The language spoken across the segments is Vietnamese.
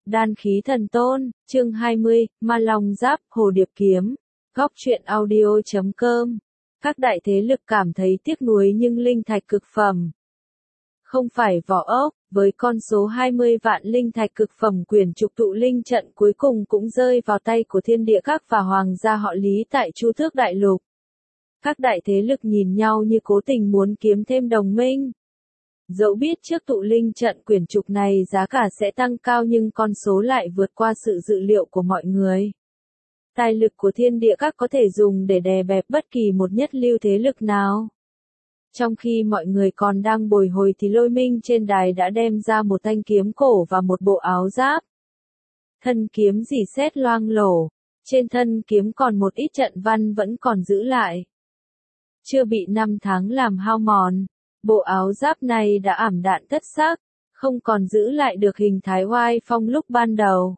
Đan khí thần tôn, chương 20, Ma Long Giáp, Hồ Điệp Kiếm. Góc truyện audio.com. Các đại thế lực cảm thấy tiếc nuối nhưng linh thạch cực phẩm không phải vỏ ốc, với con số 20 vạn linh thạch cực phẩm quyển trục tụ linh trận cuối cùng cũng rơi vào tay của Thiên Địa Các và Hoàng gia họ Lý tại Chu Tước Đại Lục. Các đại thế lực nhìn nhau như cố tình muốn kiếm thêm đồng minh. Dẫu biết trước tụ linh trận quyển trục này giá cả sẽ tăng cao nhưng con số lại vượt qua sự dự liệu của mọi người. Tài lực của Thiên Địa Các có thể dùng để đè bẹp bất kỳ một nhất lưu thế lực nào. Trong khi mọi người còn đang bồi hồi thì Lôi Minh trên đài đã đem ra một thanh kiếm cổ và một bộ áo giáp. Thân kiếm rỉ sét loang lổ, trên thân kiếm còn một ít trận văn vẫn còn giữ lại. Chưa bị năm tháng làm hao mòn, bộ áo giáp này đã ảm đạm thất sắc, không còn giữ lại được hình thái oai phong lúc ban đầu.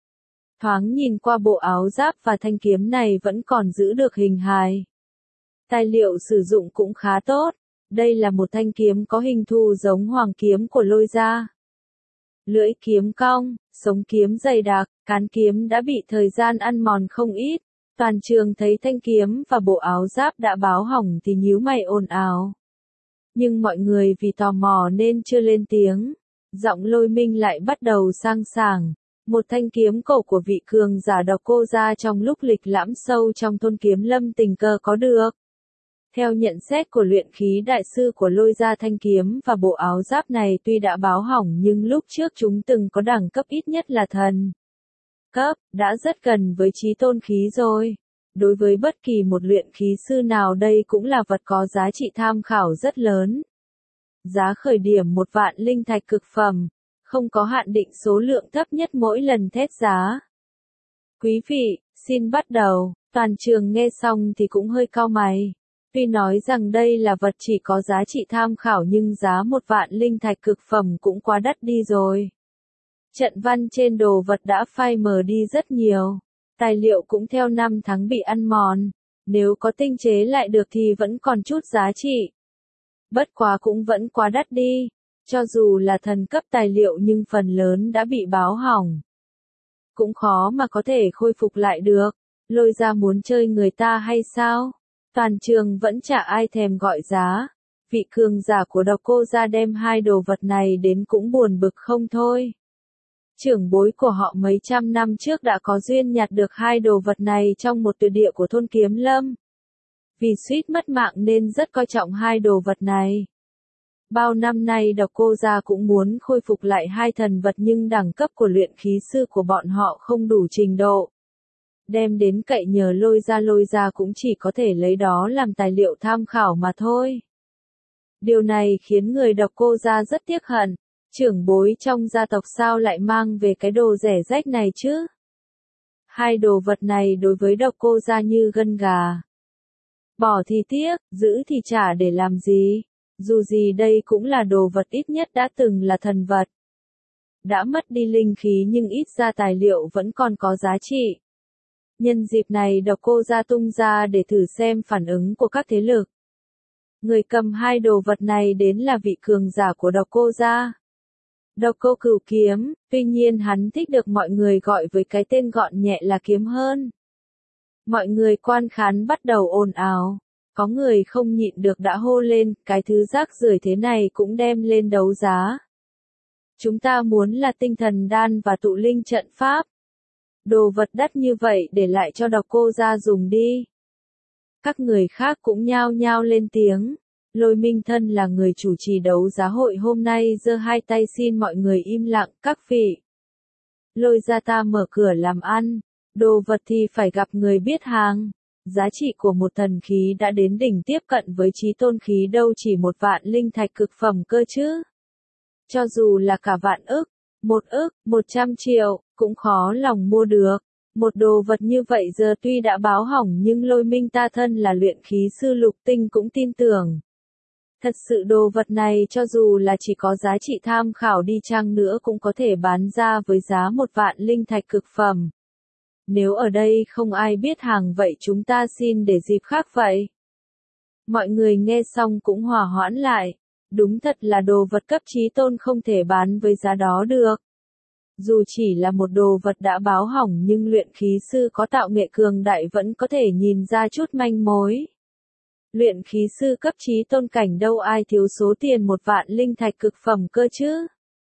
Thoáng nhìn qua bộ áo giáp và thanh kiếm này vẫn còn giữ được hình hài. Tài liệu sử dụng cũng khá tốt. Đây là một thanh kiếm có hình thù giống hoàng kiếm của Lôi gia. Lưỡi kiếm cong, sống kiếm dày đặc, cán kiếm đã bị thời gian ăn mòn không ít. Toàn trường thấy thanh kiếm và bộ áo giáp đã báo hỏng thì nhíu mày ồn ào. Nhưng mọi người vì tò mò nên chưa lên tiếng. Giọng Lôi Minh lại bắt đầu sang sảng. Một thanh kiếm cổ của vị cường giả Độc Cô gia trong lúc lịch lãm sâu trong thôn Kiếm Lâm tình cờ có được. Theo nhận xét của luyện khí đại sư của Lôi gia, thanh kiếm và bộ áo giáp này tuy đã báo hỏng nhưng lúc trước chúng từng có đẳng cấp ít nhất là thần cấp, đã rất gần với chí tôn khí rồi. Đối với bất kỳ một luyện khí sư nào đây cũng là vật có giá trị tham khảo rất lớn. Giá khởi điểm 1 vạn linh thạch cực phẩm, không có hạn định số lượng thấp nhất mỗi lần thét giá. Quý vị, xin bắt đầu. Toàn trường nghe xong thì cũng hơi cau mày. Tuy nói rằng đây là vật chỉ có giá trị tham khảo nhưng giá 1 vạn linh thạch cực phẩm cũng quá đắt đi rồi. Trận văn trên đồ vật đã phai mờ đi rất nhiều. Tài liệu cũng theo năm tháng bị ăn mòn. Nếu có tinh chế lại được thì vẫn còn chút giá trị. Bất quá cũng vẫn quá đắt đi. Cho dù là thần cấp tài liệu nhưng phần lớn đã bị báo hỏng. Cũng khó mà có thể khôi phục lại được. Lôi gia muốn chơi người ta hay sao? Toàn trường vẫn chả ai thèm gọi giá. Vị cường giả của Độc Cô gia đem hai đồ vật này đến cũng buồn bực không thôi. Trưởng bối của họ mấy trăm năm trước đã có duyên nhặt được hai đồ vật này trong một tuyệt địa của thôn Kiếm Lâm. Vì suýt mất mạng nên rất coi trọng hai đồ vật này. Bao năm nay Độc Cô gia cũng muốn khôi phục lại hai thần vật nhưng đẳng cấp của luyện khí sư của bọn họ không đủ trình độ. Đem đến cậy nhờ Lôi gia cũng chỉ có thể lấy đó làm tài liệu tham khảo mà thôi. Điều này khiến người Độc Cô gia rất tiếc hận. Trưởng bối trong gia tộc sao lại mang về cái đồ rẻ rách này chứ? Hai đồ vật này đối với Độc Cô gia như gân gà. Bỏ thì tiếc, giữ thì chả để làm gì. Dù gì đây cũng là đồ vật ít nhất đã từng là thần vật. Đã mất đi linh khí nhưng ít ra tài liệu vẫn còn có giá trị. Nhân dịp này Độc Cô gia tung ra để thử xem phản ứng của các thế lực. Người cầm hai đồ vật này đến là vị cường giả của Độc Cô gia. Độc Cô Cửu Kiếm, tuy nhiên hắn thích được mọi người gọi với cái tên gọn nhẹ là kiếm hơn. Mọi người quan khán bắt đầu ồn ào. Có người không nhịn được đã hô lên, cái thứ rác rưởi thế này cũng đem lên đấu giá. Chúng ta muốn là tinh thần đan và tụ linh trận pháp. Đồ vật đắt như vậy để lại cho Độc Cô gia dùng đi. Các người khác cũng nhao nhao lên tiếng. Lôi Minh thân là người chủ trì đấu giá hội hôm nay giơ hai tay xin mọi người im lặng, các vị. Lôi gia ta mở cửa làm ăn, đồ vật thì phải gặp người biết hàng. Giá trị của một thần khí đã đến đỉnh tiếp cận với chí tôn khí đâu chỉ 1 vạn linh thạch cực phẩm cơ chứ. Cho dù là cả vạn ức, 1 ức, 100 triệu, cũng khó lòng mua được. Một đồ vật như vậy giờ tuy đã báo hỏng nhưng Lôi Minh ta thân là luyện khí sư lục tinh cũng tin tưởng. Thật sự đồ vật này cho dù là chỉ có giá trị tham khảo đi chăng nữa cũng có thể bán ra với giá 1 vạn linh thạch cực phẩm. Nếu ở đây không ai biết hàng vậy chúng ta xin để dịp khác vậy. Mọi người nghe xong cũng hòa hoãn lại. Đúng thật là đồ vật cấp chí tôn không thể bán với giá đó được. Dù chỉ là một đồ vật đã báo hỏng nhưng luyện khí sư có tạo nghệ cường đại vẫn có thể nhìn ra chút manh mối. Luyện khí sư cấp chí tôn cảnh đâu ai thiếu số tiền 1.000.000 linh thạch cực phẩm cơ chứ.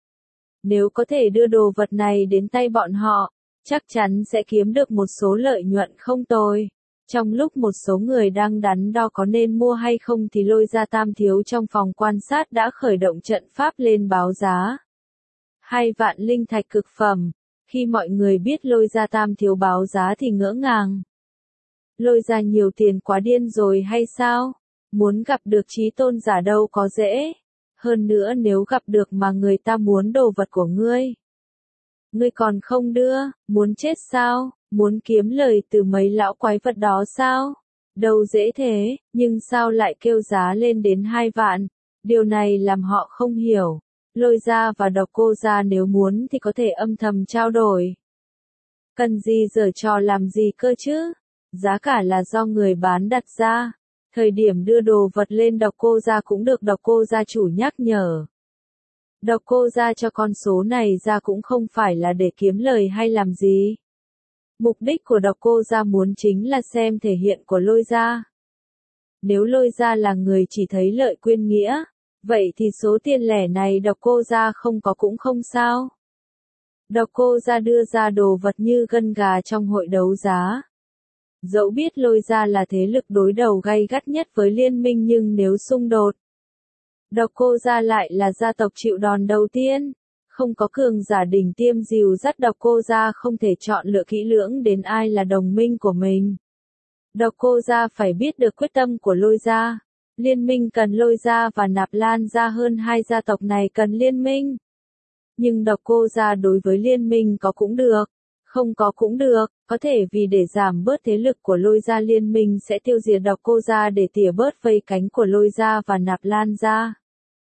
Nếu có thể đưa đồ vật này đến tay bọn họ, chắc chắn sẽ kiếm được một số lợi nhuận không tồi. Trong lúc một số người đang đắn đo có nên mua hay không thì Lôi Gia Tam thiếu trong phòng quan sát đã khởi động trận pháp lên báo giá. 2.000.000 linh thạch cực phẩm. Khi mọi người biết Lôi Gia Tam thiếu báo giá thì ngỡ ngàng. Lôi ra nhiều tiền quá điên rồi hay sao? Muốn gặp được chí tôn giả đâu có dễ. Hơn nữa nếu gặp được mà người ta muốn đồ vật của ngươi. Ngươi còn không đưa, muốn chết sao? Muốn kiếm lời từ mấy lão quái vật đó sao? Đâu dễ thế, nhưng sao lại kêu giá lên đến 2.000.000? Điều này làm họ không hiểu. Lôi Gia và Độc Cô Gia nếu muốn thì có thể âm thầm trao đổi. Cần gì giở trò làm gì cơ chứ? Giá cả là do người bán đặt ra. Thời điểm đưa đồ vật lên Độc Cô Gia cũng được Độc Cô Gia chủ nhắc nhở. Độc Cô Gia cho con số này ra cũng không phải là để kiếm lời hay làm gì. Mục đích của Độc Cô Gia muốn chính là xem thể hiện của Lôi Gia. Nếu Lôi Gia là người chỉ thấy lợi quyên nghĩa, vậy thì số tiền lẻ này Độc Cô Gia không có cũng không sao. Độc Cô Gia đưa ra đồ vật như gân gà trong hội đấu giá. Dẫu biết Lôi Gia là thế lực đối đầu gay gắt nhất với liên minh nhưng nếu xung đột, Độc Cô Gia lại là gia tộc chịu đòn đầu tiên. Không có cường giả đỉnh tiêm dìu dắt Độc Cô Gia không thể chọn lựa kỹ lưỡng đến ai là đồng minh của mình. Độc Cô Gia phải biết được quyết tâm của Lôi Gia. Liên minh cần Lôi Gia và Nạp Lan Gia hơn hai gia tộc này cần liên minh. Nhưng Độc Cô Gia đối với liên minh có cũng được, không có cũng được, có thể vì để giảm bớt thế lực của Lôi Gia liên minh sẽ tiêu diệt Độc Cô Gia để tỉa bớt vây cánh của Lôi Gia và Nạp Lan Gia.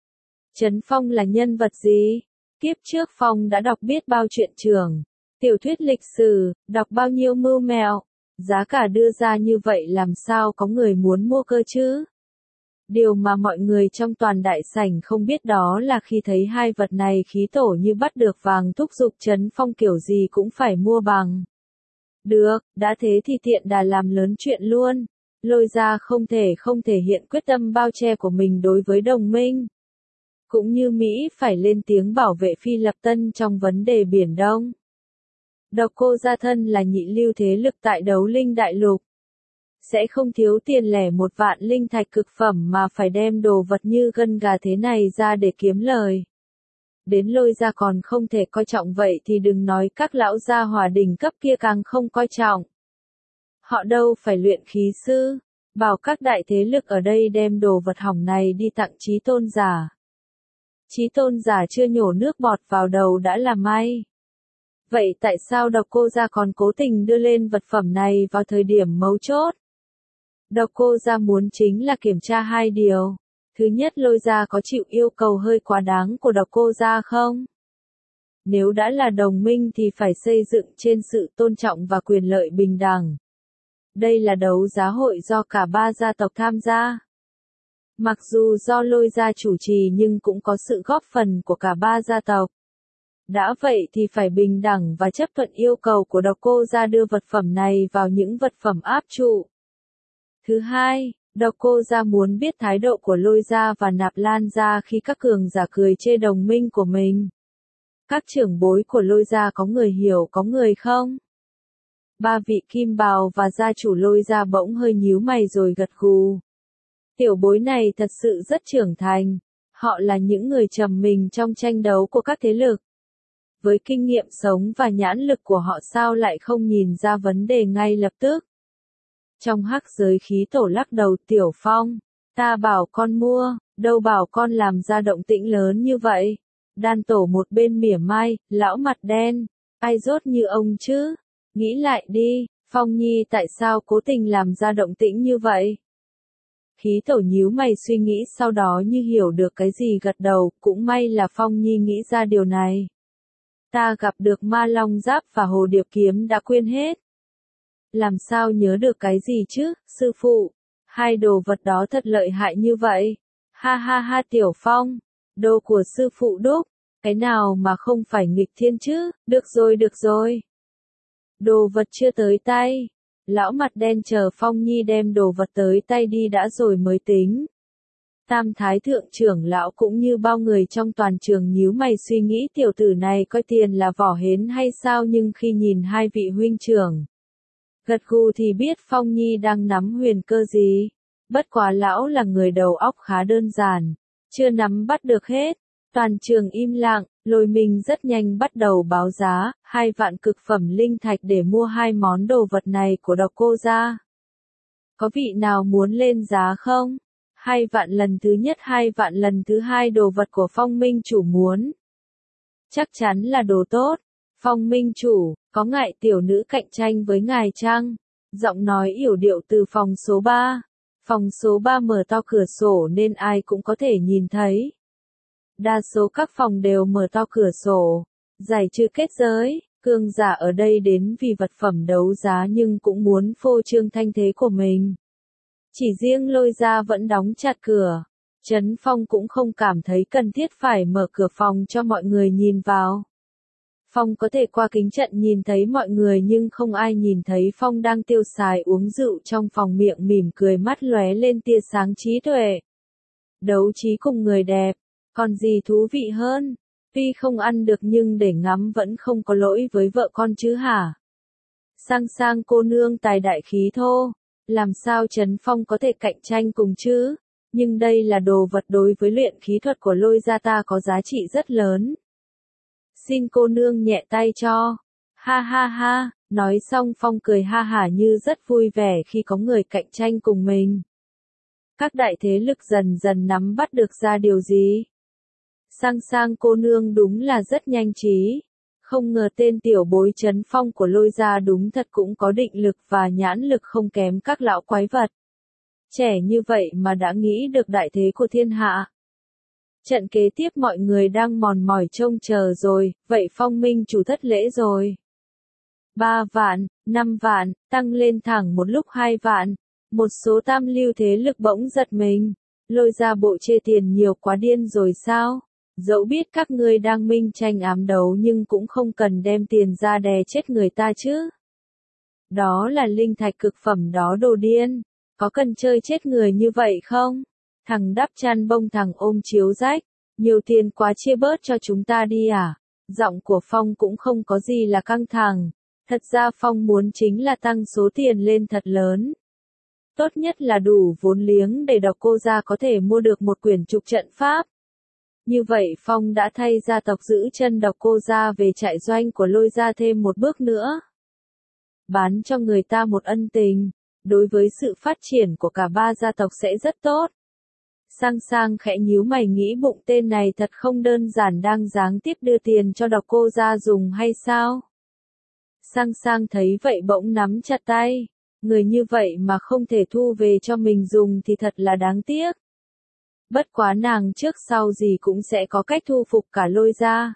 Trấn Phong là nhân vật gì? Kiếp trước Phong đã đọc biết bao truyện trường, tiểu thuyết lịch sử, đọc bao nhiêu mưu mẹo, giá cả đưa ra như vậy làm sao có người muốn mua cơ chứ? Điều mà mọi người trong toàn đại sảnh không biết đó là khi thấy hai vật này khí tổ như bắt được vàng thúc giục Trấn Phong kiểu gì cũng phải mua bằng. Được, đã thế thì tiện đà làm lớn chuyện luôn. Lôi Gia không thể hiện quyết tâm bao che của mình đối với đồng minh. Cũng như Mỹ phải lên tiếng bảo vệ Phi Lập Tân trong vấn đề Biển Đông. Độc Cô Gia thân là nhị lưu thế lực tại Đấu Linh Đại Lục. Sẽ không thiếu tiền lẻ 1.000.000 linh thạch cực phẩm mà phải đem đồ vật như gân gà thế này ra để kiếm lời. Đến Lôi Gia còn không thể coi trọng vậy thì đừng nói các lão gia hòa đỉnh cấp kia càng không coi trọng. Họ đâu phải luyện khí sư, bảo các đại thế lực ở đây đem đồ vật hỏng này đi tặng chí tôn giả. Chí tôn giả chưa nhổ nước bọt vào đầu đã là may. Vậy tại sao Độc Cô Gia còn cố tình đưa lên vật phẩm này vào thời điểm mấu chốt? Độc Cô Gia muốn chính là kiểm tra hai điều. Thứ nhất, Lôi Gia có chịu yêu cầu hơi quá đáng của Độc Cô Gia không? Nếu đã là đồng minh thì phải xây dựng trên sự tôn trọng và quyền lợi bình đẳng. Đây là đấu giá hội do cả ba gia tộc tham gia. Mặc dù do Lôi Gia chủ trì nhưng cũng có sự góp phần của cả ba gia tộc. Đã vậy thì phải bình đẳng và chấp thuận yêu cầu của Độc Cô Gia đưa vật phẩm này vào những vật phẩm áp trụ. Thứ hai, Độc Cô Gia muốn biết thái độ của Lôi Gia và Nạp Lan Gia khi các cường giả cười chê đồng minh của mình. Các trưởng bối của Lôi Gia có người hiểu có người không? Ba vị kim bào và gia chủ Lôi Gia bỗng hơi nhíu mày rồi gật gù. Tiểu bối này thật sự rất trưởng thành. Họ là những người trầm mình trong tranh đấu của các thế lực. Với kinh nghiệm sống và nhãn lực của họ sao lại không nhìn ra vấn đề ngay lập tức. Trong hắc giới khí tổ lắc đầu Tiểu Phong. Ta bảo con mua, đâu bảo con làm ra động tĩnh lớn như vậy. Đan tổ một bên mỉa mai, lão mặt đen. Ai rốt như ông chứ? Nghĩ lại đi, Phong Nhi tại sao cố tình làm ra động tĩnh như vậy? Khí tổ nhíu mày suy nghĩ sau đó như hiểu được cái gì gật đầu, cũng may là Phong Nhi nghĩ ra điều này. Ta gặp được Ma Long Giáp và Hồ Điệp Kiếm đã quên hết. Làm sao nhớ được cái gì chứ, sư phụ? Hai đồ vật đó thật lợi hại như vậy. Ha ha ha Tiểu Phong, đồ của sư phụ đúc, Cái nào mà không phải nghịch thiên chứ, được rồi. Đồ vật chưa tới tay. Lão mặt đen chờ Phong Nhi đem đồ vật tới tay đi đã rồi mới tính. Tam Thái Thượng trưởng lão cũng như bao người trong toàn trường nhíu mày suy nghĩ tiểu tử này coi tiền là vỏ hến hay sao, nhưng khi nhìn hai vị huynh trưởng gật gù thì biết Phong Nhi đang nắm huyền cơ gì. Bất quá lão là người đầu óc khá đơn giản, chưa nắm bắt được hết. Toàn trường im lặng, Lôi Minh rất nhanh bắt đầu báo giá, 2 vạn cực phẩm linh thạch để mua 2 món đồ vật này của Độc Cô gia. Có vị nào muốn lên giá không? 2 vạn lần thứ nhất, 2 vạn lần thứ hai, đồ vật của Phong Minh chủ muốn. Chắc chắn là đồ tốt. Phong Minh chủ, có ngại tiểu nữ cạnh tranh với ngài chăng? Giọng nói yểu điệu từ phòng số 3. Phòng số 3 mở to cửa sổ nên ai cũng có thể nhìn thấy. Đa số các phòng đều mở to cửa sổ, giải trừ kết giới, cường giả ở đây đến vì vật phẩm đấu giá nhưng cũng muốn phô trương thanh thế của mình. Chỉ riêng Lôi gia vẫn đóng chặt cửa. Trấn Phong cũng không cảm thấy cần thiết phải mở cửa phòng cho mọi người nhìn vào. Phong có thể qua kính trận nhìn thấy mọi người nhưng không ai nhìn thấy Phong đang tiêu xài uống rượu trong phòng, miệng mỉm cười, mắt lóe lên tia sáng trí tuệ. Đấu trí cùng người đẹp, còn gì thú vị hơn? Tuy không ăn được nhưng để ngắm vẫn không có lỗi với vợ con chứ hả? Sang cô nương tài đại khí thô, làm sao Trấn Phong có thể cạnh tranh cùng chứ? Nhưng đây là đồ vật đối với luyện khí thuật của Lôi gia ta có giá trị rất lớn. Xin cô nương nhẹ tay cho. Ha ha ha, nói xong Phong cười ha hả như rất vui vẻ khi có người cạnh tranh cùng mình. Các đại thế lực dần dần nắm bắt được ra điều gì. Sang cô nương đúng là rất nhanh trí. Không ngờ tên tiểu bối Trấn Phong của Lôi gia đúng thật cũng có định lực và nhãn lực không kém các lão quái vật. Trẻ như vậy mà đã nghĩ được đại thế của thiên hạ. Trận kế tiếp mọi người đang mòn mỏi trông chờ rồi, vậy Phong Minh chủ thất lễ rồi. 3 vạn, 5 vạn, tăng lên thẳng một lúc 2 vạn. Một số tam lưu thế lực bỗng giật mình. Lôi gia bộ chê tiền nhiều quá điên rồi sao? Dẫu biết các ngươi đang minh tranh ám đấu nhưng cũng không cần đem tiền ra đè chết người ta chứ. Đó là linh thạch cực phẩm đó, đồ điên. Có cần chơi chết người như vậy không? Thằng đắp chăn bông, thằng ôm chiếu rách. Nhiều tiền quá, chia bớt cho chúng ta đi à? Giọng của Phong cũng không có gì là căng thẳng. Thật ra Phong muốn chính là tăng số tiền lên thật lớn. Tốt nhất là đủ vốn liếng để Độc Cô gia có thể mua được một quyển trục trận pháp. Như vậy Phong đã thay gia tộc giữ chân Độc Cô gia về trại doanh của Lôi gia thêm một bước nữa. Bán cho người ta một ân tình, đối với sự phát triển của cả ba gia tộc sẽ rất tốt. Sang khẽ nhíu mày nghĩ bụng, tên này thật không đơn giản, đang giáng tiếp đưa tiền cho Độc Cô gia dùng hay sao? Sang thấy vậy bỗng nắm chặt tay. Người như vậy mà không thể thu về cho mình dùng thì thật là đáng tiếc. Bất quá nàng trước sau gì cũng sẽ có cách thu phục cả Lôi gia.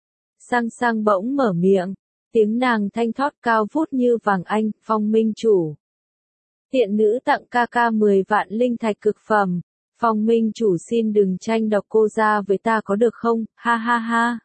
Sang bỗng mở miệng. Tiếng nàng thanh thoát cao vút như vàng anh, Phong Minh chủ. Tiện nữ tặng ca ca 10 vạn linh thạch cực phẩm. Phong Minh chủ xin đừng tranh Độc Cô gia với ta có được không, ha ha ha.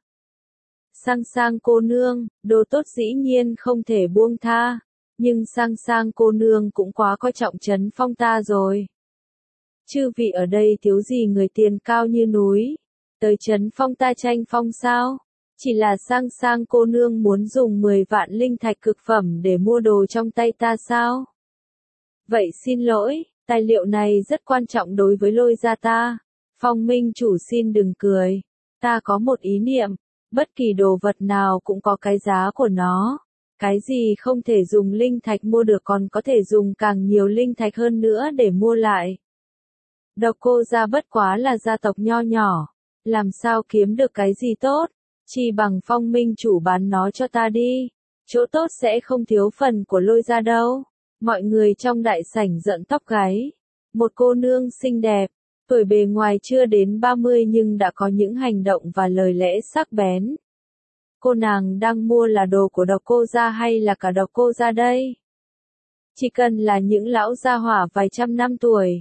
Sang cô nương, đồ tốt dĩ nhiên không thể buông tha. Nhưng sang cô nương cũng quá coi trọng Trấn Phong ta rồi. Chư vị ở đây thiếu gì người tiền cao như núi. Tới Trấn Phong ta tranh phong sao? Chỉ là sang cô nương muốn dùng 10 vạn linh thạch cực phẩm để mua đồ trong tay ta sao? Vậy xin lỗi, tài liệu này rất quan trọng đối với Lôi gia ta. Phong Minh chủ xin đừng cười. Ta có một ý niệm, bất kỳ đồ vật nào cũng có cái giá của nó. Cái gì không thể dùng linh thạch mua được còn có thể dùng càng nhiều linh thạch hơn nữa để mua lại. Độc Cô gia bất quá là gia tộc nho nhỏ, làm sao kiếm được cái gì tốt, chỉ bằng Phong Minh chủ bán nó cho ta đi, chỗ tốt sẽ không thiếu phần của Lôi gia đâu. Mọi người trong đại sảnh giận tóc gáy. Một cô nương xinh đẹp, tuổi bề ngoài chưa đến 30 nhưng đã có những hành động và lời lẽ sắc bén. Cô nàng đang mua là đồ của Độc Cô gia hay là cả Độc Cô gia đây? Chỉ cần là những lão gia hỏa vài trăm năm tuổi,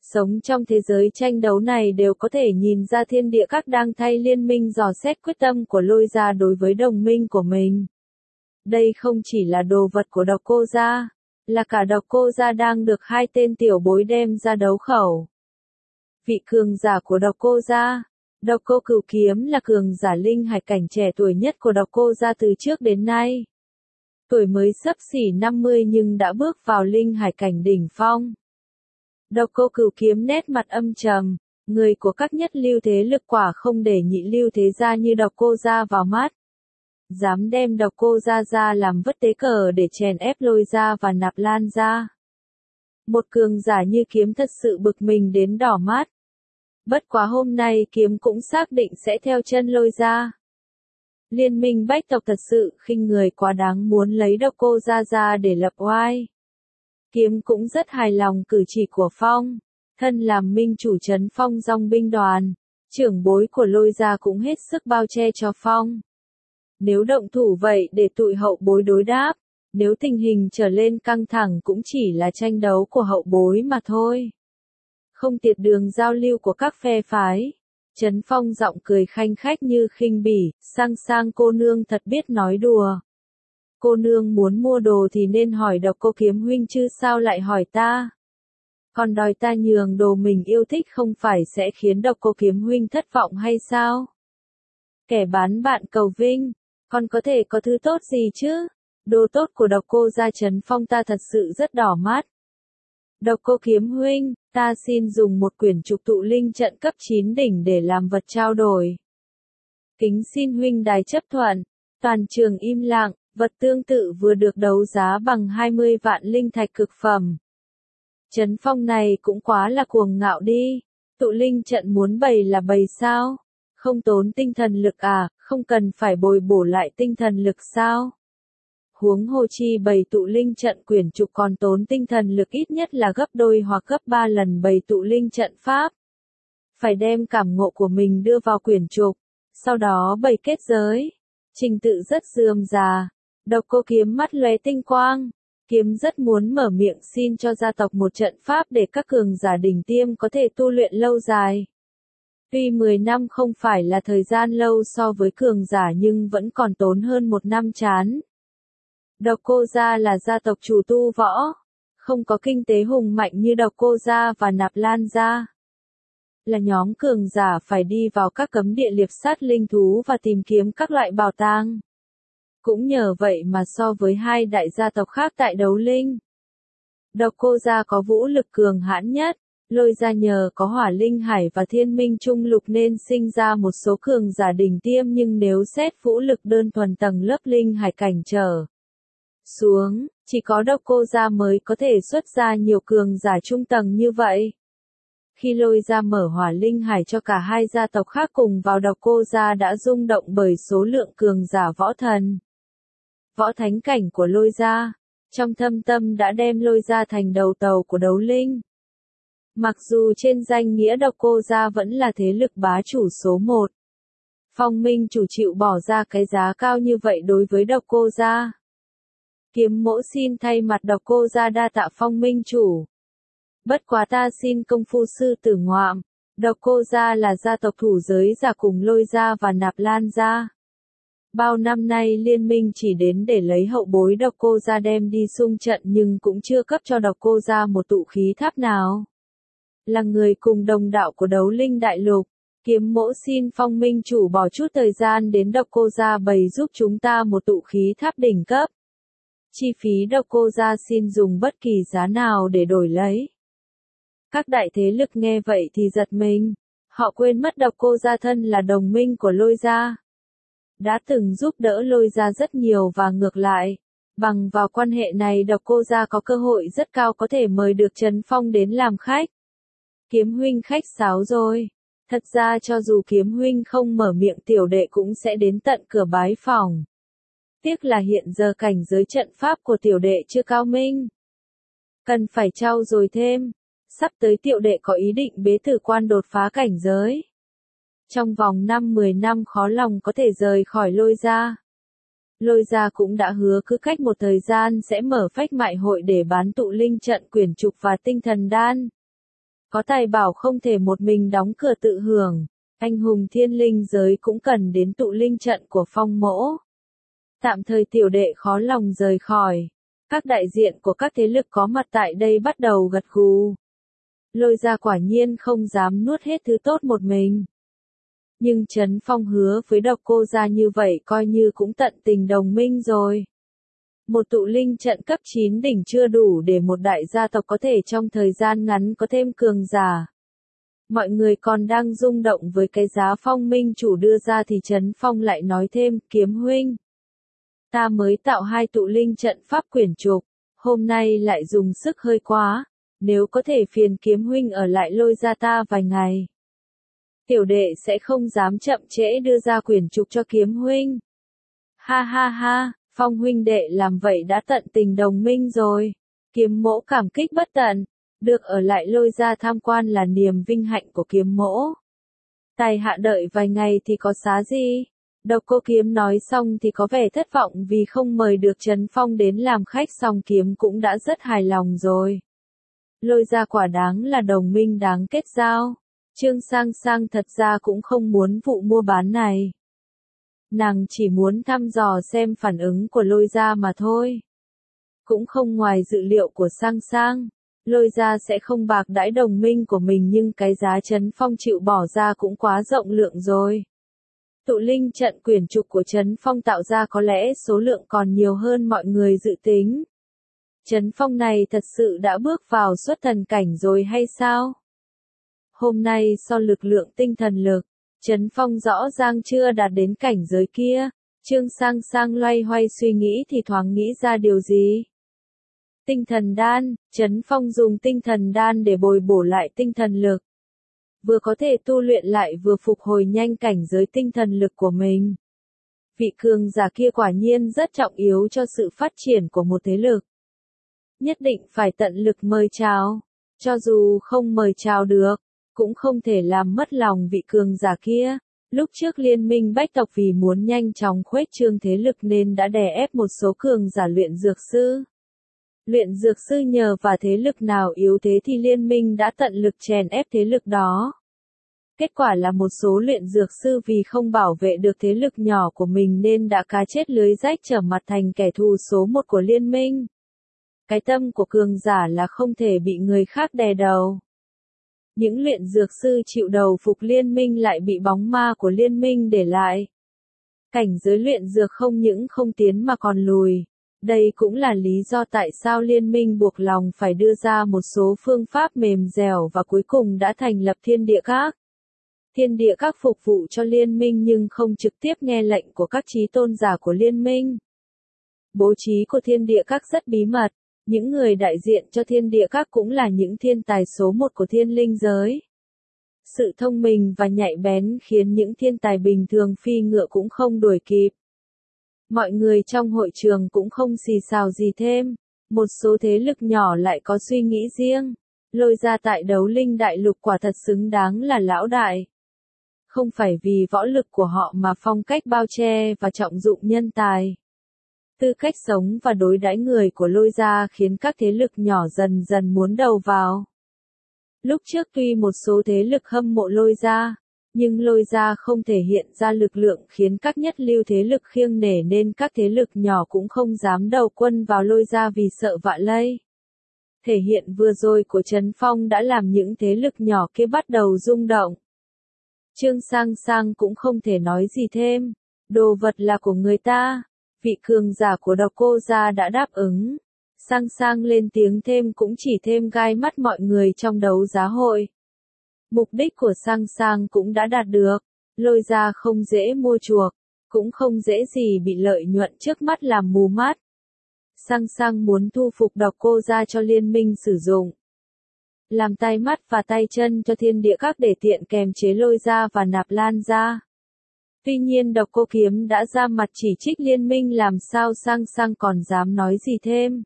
Sống trong thế giới tranh đấu này đều có thể nhìn ra thiên địa các đang thay liên minh dò xét quyết tâm của Lôi Gia đối với đồng minh của mình. Đây không chỉ là đồ vật của Độc Cô Gia, là cả Độc Cô Gia đang được hai tên tiểu bối đem ra đấu khẩu. Vị cường giả của Độc Cô Gia, Độc Cô Cửu Kiếm là cường giả linh hải cảnh trẻ tuổi nhất của Độc Cô Gia từ trước đến nay. Tuổi mới xấp xỉ 50 nhưng đã bước vào linh hải cảnh đỉnh phong. Độc Cô Cửu Kiếm nét mặt âm trầm, người của các nhất lưu thế lực quả không để nhị lưu thế gia như Độc Cô Gia vào mắt. Dám đem Độc Cô Gia ra làm vất tế cờ để chèn ép Lôi Gia và Nạp Lan Gia. Một cường giả như Kiếm thật sự bực mình đến đỏ mắt. Bất quá hôm nay Kiếm cũng xác định sẽ theo chân Lôi Gia. Liên minh bách tộc thật sự khinh người quá đáng muốn lấy Độc Cô Gia ra để lập oai. Kiếm cũng rất hài lòng cử chỉ của Phong, thân làm minh chủ trấn Phong Dòng binh đoàn, trưởng bối của Lôi Gia cũng hết sức bao che cho Phong. Nếu động thủ vậy để tụi hậu bối đối đáp, nếu tình hình trở lên căng thẳng cũng chỉ là tranh đấu của hậu bối mà thôi. Không tiệt đường giao lưu của các phe phái. Trấn Phong giọng cười khanh khách như khinh bỉ, sang cô nương thật biết nói đùa. Cô nương muốn mua đồ thì nên hỏi Độc Cô Kiếm huynh chứ sao lại hỏi ta. Còn đòi ta nhường đồ mình yêu thích không phải sẽ khiến Độc Cô Kiếm huynh thất vọng hay sao? Kẻ bán bạn cầu vinh, còn có thể có thứ tốt gì chứ? Đồ tốt của Độc Cô Gia Trấn Phong ta thật sự rất đỏ mắt. Độc Cô Kiếm huynh, ta xin dùng một quyển trục tụ linh trận cấp 9 đỉnh để làm vật trao đổi. Kính xin huynh đài chấp thuận. Toàn trường im lặng, vật tương tự vừa được đấu giá bằng 20 vạn linh thạch cực phẩm. Trấn Phong này cũng quá là cuồng ngạo đi. Tụ linh trận muốn bày là bày sao? Không tốn tinh thần lực à, không cần phải bồi bổ lại tinh thần lực sao? Huống hồ chi bày tụ linh trận quyển trục còn tốn tinh thần lực ít nhất là gấp đôi hoặc gấp 3 lần bày tụ linh trận pháp. Phải đem cảm ngộ của mình đưa vào quyển trục, sau đó bày kết giới. Trình tự rất rườm rà. Độc Cô Kiếm mắt lóe tinh quang. Kiếm rất muốn mở miệng xin cho gia tộc một trận pháp để các cường giả đỉnh tiêm có thể tu luyện lâu dài. Tuy 10 năm không phải là thời gian lâu so với cường giả nhưng vẫn còn tốn hơn 1 năm chán. Độc Cô Gia là gia tộc chủ tu võ, không có kinh tế hùng mạnh như Độc Cô Gia và Nạp Lan Gia. Là nhóm cường giả phải đi vào các cấm địa liệp sát linh thú và tìm kiếm các loại bảo tàng. Cũng nhờ vậy mà so với hai đại gia tộc khác tại đấu linh, Độc Cô Gia có vũ lực cường hãn nhất. Lôi Gia nhờ có hỏa linh hải và thiên minh trung lục nên sinh ra một số cường giả đỉnh tiêm nhưng nếu xét vũ lực đơn thuần tầng lớp linh hải cảnh trở xuống, chỉ có Độc Cô Gia mới có thể xuất ra nhiều cường giả trung tầng như vậy. Khi Lôi Gia mở hỏa linh hải cho cả hai gia tộc khác cùng vào Độc Cô Gia đã rung động bởi số lượng cường giả võ thần. Võ thánh cảnh của Lôi Gia, trong thâm tâm đã đem Lôi Gia thành đầu tàu của đấu linh. Mặc dù trên danh nghĩa Độc Cô Gia vẫn là thế lực bá chủ số 1. Phong Minh chủ chịu bỏ ra cái giá cao như vậy đối với Độc Cô Gia. Kiếm mỗ xin thay mặt Độc Cô Gia đa tạ Phong Minh chủ. Bất quá ta xin công phu sư tử ngoạm. Độc Cô Gia là gia tộc thủ giới giả cùng Lôi Gia và Nạp Lan Gia. Bao năm nay liên minh chỉ đến để lấy hậu bối Độc Cô Gia đem đi xung trận nhưng cũng chưa cấp cho Độc Cô Gia một tụ khí tháp nào. Là người cùng đồng đạo của đấu linh đại lục, kiếm mỗ xin Phong Minh chủ bỏ chút thời gian đến Độc Cô Gia bày giúp chúng ta một tụ khí tháp đỉnh cấp. Chi phí Độc Cô Gia xin dùng bất kỳ giá nào để đổi lấy. Các đại thế lực nghe vậy thì giật mình, họ quên mất Độc Cô Gia thân là đồng minh của Lôi Gia. Đã từng giúp đỡ Lôi Gia rất nhiều và ngược lại, bằng vào quan hệ này Độc Cô Gia có cơ hội rất cao có thể mời được Trấn Phong đến làm khách. Kiếm huynh khách sáo rồi. Thật ra cho dù Kiếm huynh không mở miệng tiểu đệ cũng sẽ đến tận cửa bái phòng. Tiếc là hiện giờ cảnh giới trận pháp của tiểu đệ chưa cao minh. Cần phải trau dồi thêm. Sắp tới tiểu đệ có ý định bế tử quan đột phá cảnh giới. Trong vòng 5-10 năm khó lòng có thể rời khỏi Lôi Gia. Lôi Gia cũng đã hứa cứ cách một thời gian sẽ mở phách mại hội để bán tụ linh trận quyển trục và tinh thần đan. Có tài bảo không thể một mình đóng cửa tự hưởng, anh hùng thiên linh giới cũng cần đến tụ linh trận của Phong mỗ. Tạm thời tiểu đệ khó lòng rời khỏi. Các đại diện của các thế lực có mặt tại đây bắt đầu gật gù. Lôi Gia quả nhiên không dám nuốt hết thứ tốt một mình. Nhưng Trấn Phong hứa với Độc Cô Gia như vậy coi như cũng tận tình đồng minh rồi. Một tụ linh trận cấp 9 đỉnh chưa đủ để một đại gia tộc có thể trong thời gian ngắn có thêm cường giả. Mọi người còn đang rung động với cái giá Phong minh chủ đưa ra thì Trấn Phong lại nói thêm, Kiếm huynh. Ta mới tạo 2 tụ linh trận pháp quyển trục, hôm nay lại dùng sức hơi quá, nếu có thể phiền Kiếm huynh ở lại Lôi Gia ta vài ngày. Tiểu đệ sẽ không dám chậm trễ đưa ra quyển trục cho Kiếm huynh. Ha ha ha, Phong huynh đệ làm vậy đã tận tình đồng minh rồi. Kiếm mỗ cảm kích bất tận, được ở lại Lôi Gia tham quan là niềm vinh hạnh của Kiếm mỗ. Tài hạ đợi vài ngày thì có xá gì? Độc Cô Kiếm nói xong thì có vẻ thất vọng vì không mời được Trấn Phong đến làm khách, song Kiếm cũng đã rất hài lòng rồi. Lôi Gia quả đáng là đồng minh đáng kết giao. Trương Sang Sang thật ra cũng không muốn vụ mua bán này. Nàng chỉ muốn thăm dò xem phản ứng của Lôi Gia mà thôi. Cũng không ngoài dự liệu của Sang Sang. Lôi Gia sẽ không bạc đãi đồng minh của mình, nhưng cái giá Trấn Phong chịu bỏ ra cũng quá rộng lượng rồi. Tụ linh trận quyển trục của Trấn Phong tạo ra có lẽ số lượng còn nhiều hơn mọi người dự tính. Trấn Phong này thật sự đã bước vào xuất thần cảnh rồi hay sao? Hôm nay so lực lượng tinh thần lực, Trấn Phong rõ ràng chưa đạt đến cảnh giới kia. Trương Sang Sang loay hoay suy nghĩ thì thoáng nghĩ ra điều gì. Tinh thần đan, Trấn Phong dùng tinh thần đan để bồi bổ lại tinh thần lực. Vừa có thể tu luyện lại vừa phục hồi nhanh cảnh giới tinh thần lực của mình. Vị cường giả kia quả nhiên rất trọng yếu cho sự phát triển của một thế lực. Nhất định phải tận lực mời chào, cho dù không mời chào được, cũng không thể làm mất lòng vị cường giả kia. Lúc trước liên minh bách tộc vì muốn nhanh chóng khuếch trương thế lực nên đã đè ép một số cường giả luyện dược sư. Luyện dược sư nhờ vào thế lực nào yếu thế thì liên minh đã tận lực chèn ép thế lực đó. Kết quả là một số luyện dược sư vì không bảo vệ được thế lực nhỏ của mình nên đã cá chết lưới rách, trở mặt thành kẻ thù số 1 của liên minh. Cái tâm của cường giả là không thể bị người khác đè đầu. Những luyện dược sư chịu đầu phục liên minh lại bị bóng ma của liên minh để lại. Cảnh giới luyện dược không những không tiến mà còn lùi. Đây cũng là lý do tại sao liên minh buộc lòng phải đưa ra một số phương pháp mềm dẻo và cuối cùng đã thành lập Thiên Địa Các. Thiên Địa Các phục vụ cho liên minh nhưng không trực tiếp nghe lệnh của các chí tôn giả của liên minh. Bố trí của Thiên Địa Các rất bí mật. Những người đại diện cho Thiên Địa Các cũng là những thiên tài số 1 của thiên linh giới. Sự thông minh và nhạy bén khiến những thiên tài bình thường phi ngựa cũng không đuổi kịp. Mọi người trong hội trường cũng không xì xào gì thêm. Một số thế lực nhỏ lại có suy nghĩ riêng. Lôi Gia tại Đấu Linh Đại Lục quả thật xứng đáng là lão đại. Không phải vì võ lực của họ mà phong cách bao che và trọng dụng nhân tài. Tư cách sống và đối đãi người của Lôi Gia khiến các thế lực nhỏ dần dần muốn đầu vào. Lúc trước tuy một số thế lực hâm mộ Lôi Gia, nhưng Lôi Gia không thể hiện ra lực lượng khiến các nhất lưu thế lực khiêng nể nên các thế lực nhỏ cũng không dám đầu quân vào Lôi Gia vì sợ vạ lây. Thể hiện vừa rồi của Trấn Phong đã làm những thế lực nhỏ kia bắt đầu rung động. Trương Sang Sang cũng không thể nói gì thêm, đồ vật là của người ta. Vị cường giả của Độc Cô Gia đã đáp ứng. Sang Sang lên tiếng thêm cũng chỉ thêm gai mắt mọi người trong đấu giá hội. Mục đích của Sang Sang cũng đã đạt được. Lôi Gia không dễ mua chuộc, cũng không dễ gì bị lợi nhuận trước mắt làm mù mắt. Sang Sang muốn thu phục Độc Cô Gia cho liên minh sử dụng. Làm tai mắt và tay chân cho Thiên Địa Các để tiện kèm chế Lôi Gia và Nạp Lan Gia. Tuy nhiên Độc Cô Kiếm đã ra mặt chỉ trích liên minh, làm sao Sang Sang còn dám nói gì thêm.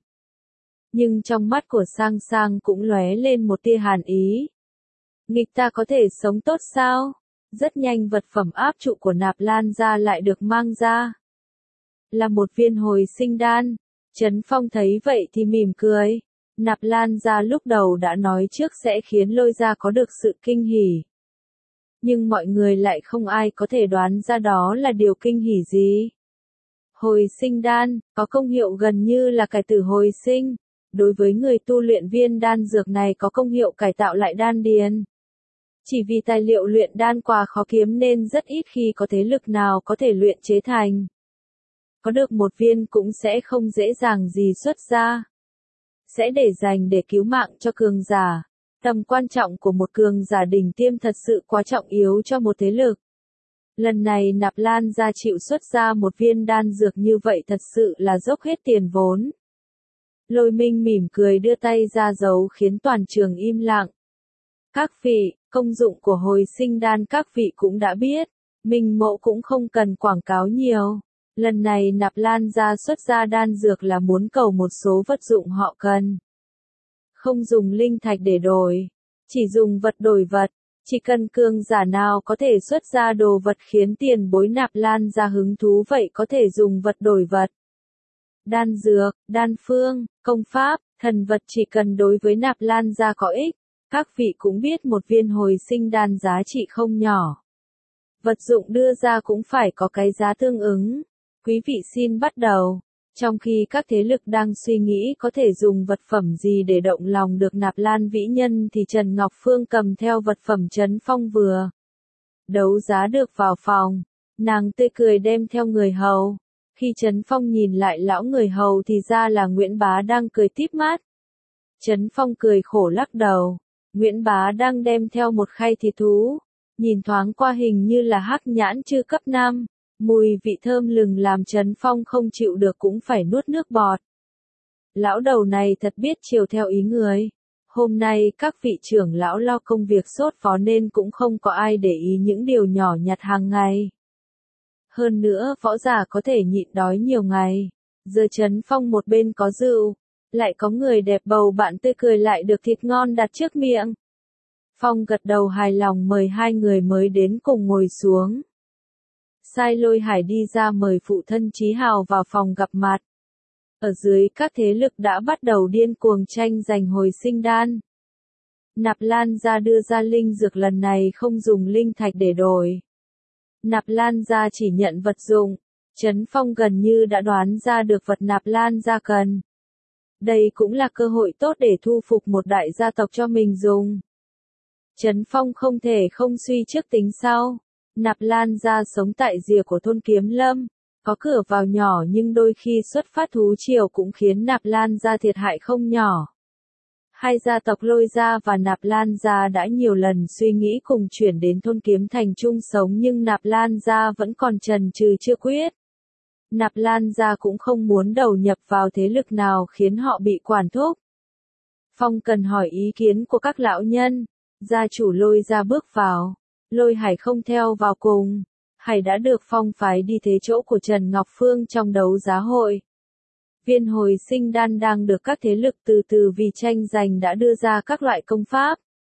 Nhưng trong mắt của Sang Sang cũng lóe lên một tia hàn ý. Nghịch ta có thể sống tốt sao? Rất nhanh vật phẩm áp trụ của Nạp Lan Gia lại được mang ra. Là một viên hồi sinh đan. Trấn Phong thấy vậy thì mỉm cười. Nạp Lan gia lúc đầu đã nói trước sẽ khiến Lôi gia có được sự kinh hỉ. Nhưng mọi người lại không ai có thể đoán ra đó là điều kinh hỉ gì. Hồi sinh đan, có công hiệu gần như là cải tử hồi sinh. Đối với người tu luyện viên đan dược này có công hiệu cải tạo lại đan điền. Chỉ vì tài liệu luyện đan quá khó kiếm nên rất ít khi có thế lực nào có thể luyện chế thành. Có được một viên cũng sẽ không dễ dàng gì xuất ra. Sẽ để dành để cứu mạng cho cường giả. Tầm quan trọng của một cường giả đỉnh tiêm thật sự quá trọng yếu cho một thế lực. Lần này Nạp Lan gia chịu xuất ra một viên đan dược như vậy thật sự là dốc hết tiền vốn. Lôi Minh mỉm cười đưa tay ra dấu khiến toàn trường im lặng. Các vị, công dụng của hồi sinh đan các vị cũng đã biết. Minh Mộ cũng không cần quảng cáo nhiều. Lần này Nạp Lan gia xuất ra đan dược là muốn cầu một số vật dụng họ cần. Không dùng linh thạch để đổi. Chỉ dùng vật đổi vật. Chỉ cần cường giả nào có thể xuất ra đồ vật khiến tiền bối Nạp Lan gia hứng thú vậy có thể dùng vật đổi vật. Đan dược, đan phương, công pháp, thần vật chỉ cần đối với Nạp Lan gia có ích. Các vị cũng biết một viên hồi sinh đan giá trị không nhỏ. Vật dụng đưa ra cũng phải có cái giá tương ứng. Quý vị xin bắt đầu. Trong khi các thế lực đang suy nghĩ có thể dùng vật phẩm gì để động lòng được Nạp Lan vĩ nhân thì Trần Ngọc Phương cầm theo vật phẩm Trấn Phong vừa đấu giá được vào phòng. Nàng tươi cười đem theo người hầu. Khi Trấn Phong nhìn lại lão người hầu thì ra là Nguyễn Bá đang cười tít mắt. Trấn Phong cười khổ lắc đầu. Nguyễn Bá đang đem theo một khay thịt thú. Nhìn thoáng qua hình như là hắc nhãn chư cấp 5. Mùi vị thơm lừng làm Trấn Phong không chịu được cũng phải nuốt nước bọt. Lão đầu này thật biết chiều theo ý người. Hôm nay các vị trưởng lão lo công việc sốt phó nên cũng không có ai để ý những điều nhỏ nhặt hàng ngày. Hơn nữa võ giả có thể nhịn đói nhiều ngày. Giờ Trấn Phong một bên có rượu, lại có người đẹp bầu bạn tươi cười lại được thịt ngon đặt trước miệng. Phong gật đầu hài lòng mời hai người mới đến cùng ngồi xuống. Sai Lôi Hải đi ra mời phụ thân Chí Hào vào phòng gặp mặt. Ở dưới các thế lực đã bắt đầu điên cuồng tranh giành hồi sinh đan. Nạp Lan gia đưa ra linh dược lần này không dùng linh thạch để đổi. Nạp Lan gia chỉ nhận vật dụng. Trấn Phong gần như đã đoán ra được vật Nạp Lan gia cần. Đây cũng là cơ hội tốt để thu phục một đại gia tộc cho mình dùng. Trấn Phong không thể không suy trước tính sau. Nạp Lan gia sống tại rìa của thôn Kiếm Lâm, có cửa vào nhỏ nhưng đôi khi xuất phát thú triều cũng khiến Nạp Lan gia thiệt hại không nhỏ. Hai gia tộc Lôi gia và Nạp Lan gia đã nhiều lần suy nghĩ cùng chuyển đến thôn Kiếm Thành chung sống nhưng Nạp Lan gia vẫn còn chần chừ chưa quyết. Nạp Lan gia cũng không muốn đầu nhập vào thế lực nào khiến họ bị quản thúc. Phong cần hỏi ý kiến của các lão nhân. Gia chủ Lôi gia bước vào. Lôi Hải không theo vào cùng. Hải đã được Phong phái đi thế chỗ của Trần Ngọc Phương trong đấu giá hội. Viên hồi sinh đan đang được các thế lực từ từ vì tranh giành đã đưa ra các loại công pháp.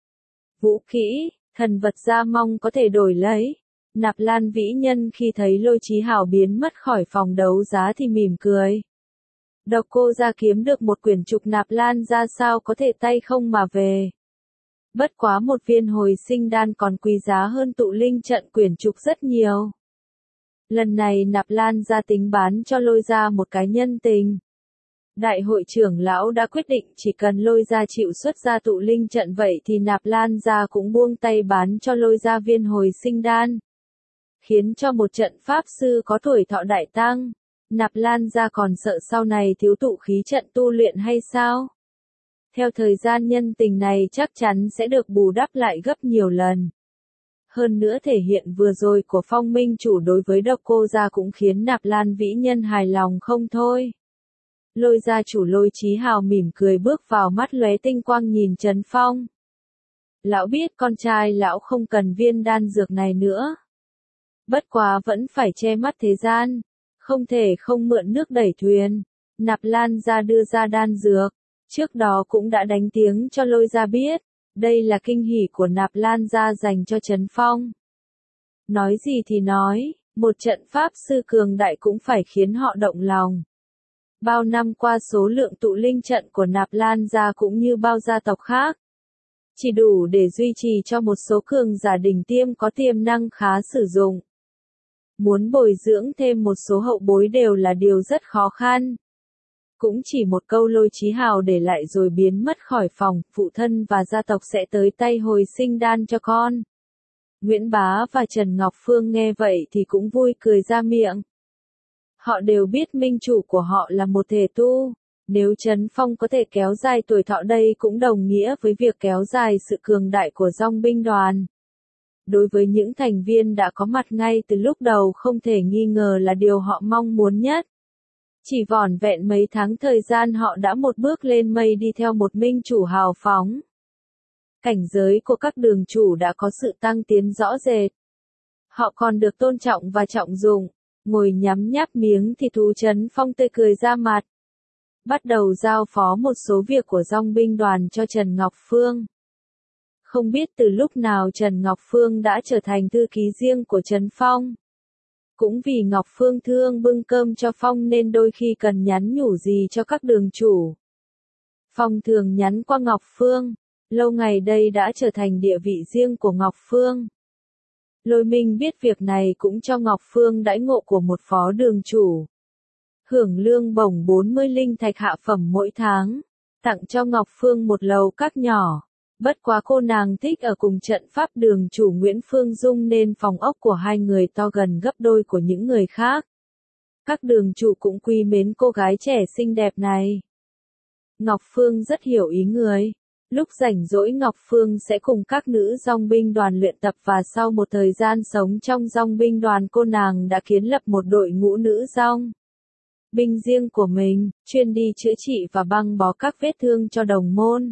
Vũ kỹ, thần vật ra mong có thể đổi lấy. Nạp Lan vĩ nhân khi thấy Lôi Chí Hào biến mất khỏi phòng đấu giá thì mỉm cười. Độc Cô gia kiếm được một quyển trục Nạp Lan ra sao có thể tay không mà về. Bất quá một viên hồi sinh đan còn quý giá hơn tụ linh trận quyển trục rất nhiều. Lần này Nạp Lan gia tính bán cho Lôi gia một cái nhân tình. Đại hội trưởng lão đã quyết định chỉ cần Lôi gia chịu xuất ra tụ linh trận vậy thì Nạp Lan gia cũng buông tay bán cho Lôi gia viên hồi sinh đan. Khiến cho một trận pháp sư có tuổi thọ đại tăng. Nạp Lan gia còn sợ sau này thiếu tụ khí trận tu luyện hay sao? Theo thời gian nhân tình này chắc chắn sẽ được bù đắp lại gấp nhiều lần. Hơn nữa thể hiện vừa rồi của Phong Minh chủ đối với Độc Cô gia cũng khiến Nạp Lan vĩ nhân hài lòng không thôi. Lôi gia chủ Lôi Chí Hào mỉm cười bước vào mắt lóe tinh quang nhìn Trấn Phong. Lão biết con trai lão không cần viên đan dược này nữa. Bất quá vẫn phải che mắt thế gian. Không thể không mượn nước đẩy thuyền. Nạp Lan gia đưa ra đan dược. Trước đó cũng đã đánh tiếng cho Lôi gia biết. Đây là kinh hỉ của Nạp Lan gia dành cho Trấn Phong. Nói gì thì nói, một trận pháp sư cường đại cũng phải khiến họ động lòng. Bao năm qua số lượng tụ linh trận của Nạp Lan gia cũng như bao gia tộc khác, chỉ đủ để duy trì cho một số cường giả đỉnh tiêm có tiềm năng khá sử dụng. Muốn bồi dưỡng thêm một số hậu bối đều là điều rất khó khăn. Cũng chỉ một câu Lôi Chí Hào để lại rồi biến mất khỏi phòng, phụ thân và gia tộc sẽ tới tay hồi sinh đan cho con. Nguyễn Bá và Trần Ngọc Phương nghe vậy thì cũng vui cười ra miệng. Họ đều biết minh chủ của họ là một thể tu. Nếu Trấn Phong có thể kéo dài tuổi thọ đây cũng đồng nghĩa với việc kéo dài sự cường đại của dòng binh đoàn. Đối với những thành viên đã có mặt ngay từ lúc đầu không thể nghi ngờ là điều họ mong muốn nhất. Chỉ vỏn vẹn mấy tháng thời gian họ đã một bước lên mây đi theo một minh chủ hào phóng. Cảnh giới của các đường chủ đã có sự tăng tiến rõ rệt. Họ còn được tôn trọng và trọng dụng. Ngồi nhắm nháp miếng thì Thú Trấn Phong tươi cười ra mặt. Bắt đầu giao phó một số việc của dòng binh đoàn cho Trần Ngọc Phương. Không biết từ lúc nào Trần Ngọc Phương đã trở thành thư ký riêng của Trấn Phong. Cũng vì Ngọc Phương thương bưng cơm cho Phong nên đôi khi cần nhắn nhủ gì cho các đường chủ. Phong thường nhắn qua Ngọc Phương, lâu ngày đây đã trở thành địa vị riêng của Ngọc Phương. Lôi Minh biết việc này cũng cho Ngọc Phương đãi ngộ của một phó đường chủ. Hưởng lương bổng 40 linh thạch hạ phẩm mỗi tháng, tặng cho Ngọc Phương một lầu các nhỏ. Bất quá cô nàng thích ở cùng trận pháp đường chủ Nguyễn Phương Dung nên phòng ốc của hai người to gần gấp đôi của những người khác. Các đường chủ cũng quý mến cô gái trẻ xinh đẹp này. Ngọc Phương rất hiểu ý người. Lúc rảnh rỗi Ngọc Phương sẽ cùng các nữ dòng binh đoàn luyện tập và sau một thời gian sống trong dòng binh đoàn cô nàng đã kiến lập một đội ngũ nữ dòng binh riêng của mình, chuyên đi chữa trị và băng bó các vết thương cho đồng môn.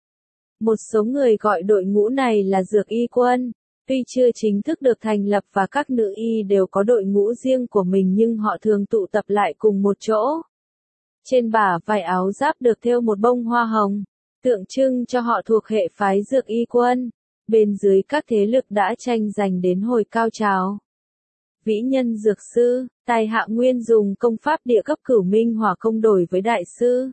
Một số người gọi đội ngũ này là Dược Y Quân. Tuy chưa chính thức được thành lập và các nữ y đều có đội ngũ riêng của mình nhưng họ thường tụ tập lại cùng một chỗ. Trên bả vai áo giáp được thêu một bông hoa hồng, tượng trưng cho họ thuộc hệ phái Dược Y Quân. Bên dưới các thế lực đã tranh giành đến hồi cao trào. Vĩ nhân dược sư, tại Hạ Nguyên dùng công pháp địa cấp Cửu Minh Hỏa công đổi với đại sư.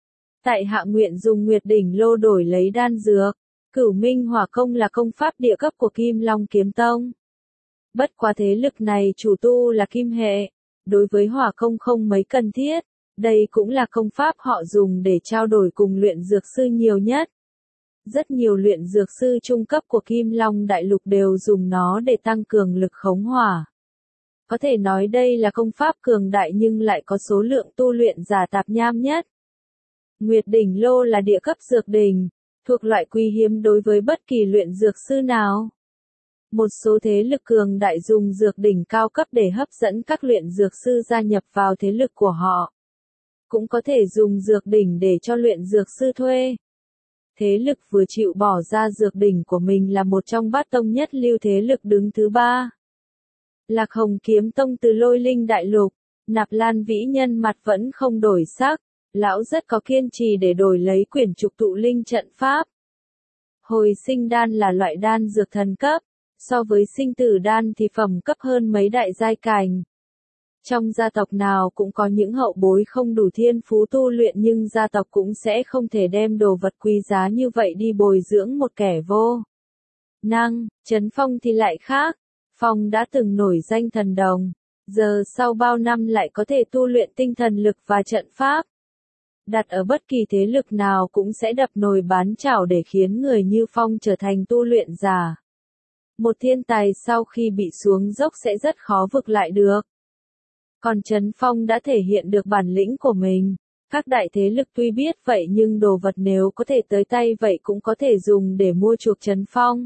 Tại Hạ Nguyện dùng Nguyệt Đỉnh Lô đổi lấy đan dược. Cửu Minh Hỏa công là công pháp địa cấp của Kim Long Kiếm Tông. Bất quá thế lực này chủ tu là kim hệ, đối với hỏa công không mấy cần thiết. Đây cũng là công pháp họ dùng để trao đổi cùng luyện dược sư nhiều nhất. Rất nhiều luyện dược sư trung cấp của Kim Long Đại Lục đều dùng nó để tăng cường lực khống hỏa. Có thể nói đây là công pháp cường đại nhưng lại có số lượng tu luyện giả tạp nham nhất. Nguyệt Đỉnh Lô là địa cấp dược đỉnh, thuộc loại quý hiếm đối với bất kỳ luyện dược sư nào. Một số thế lực cường đại dùng dược đỉnh cao cấp để hấp dẫn các luyện dược sư gia nhập vào thế lực của họ. Cũng có thể dùng dược đỉnh để cho luyện dược sư thuê. Thế lực vừa chịu bỏ ra dược đỉnh của mình là một trong bát tông nhất lưu thế lực đứng thứ 3. Lạc Hồng Kiếm Tông từ Lôi Linh Đại Lục. Nạp Lan Vĩ Nhân mặt vẫn không đổi sắc. Lão rất có kiên trì để đổi lấy quyển trục tụ linh trận pháp. Hồi sinh đan là loại đan dược thần cấp. So với sinh tử đan thì phẩm cấp hơn mấy đại giai cảnh. Trong gia tộc nào cũng có những hậu bối không đủ thiên phú tu luyện nhưng gia tộc cũng sẽ không thể đem đồ vật quý giá như vậy đi bồi dưỡng một kẻ vô năng. Trấn Phong thì lại khác. Phong đã từng nổi danh thần đồng. Giờ sau bao năm lại có thể tu luyện tinh thần lực và trận pháp. Đặt ở bất kỳ thế lực nào cũng sẽ đập nồi bán chảo để khiến người như Phong trở thành tu luyện giả. Một thiên tài sau khi bị xuống dốc sẽ rất khó vực lại được. Còn Trấn Phong đã thể hiện được bản lĩnh của mình. Các đại thế lực tuy biết vậy nhưng đồ vật nếu có thể tới tay vậy cũng có thể dùng để mua chuộc Trấn Phong.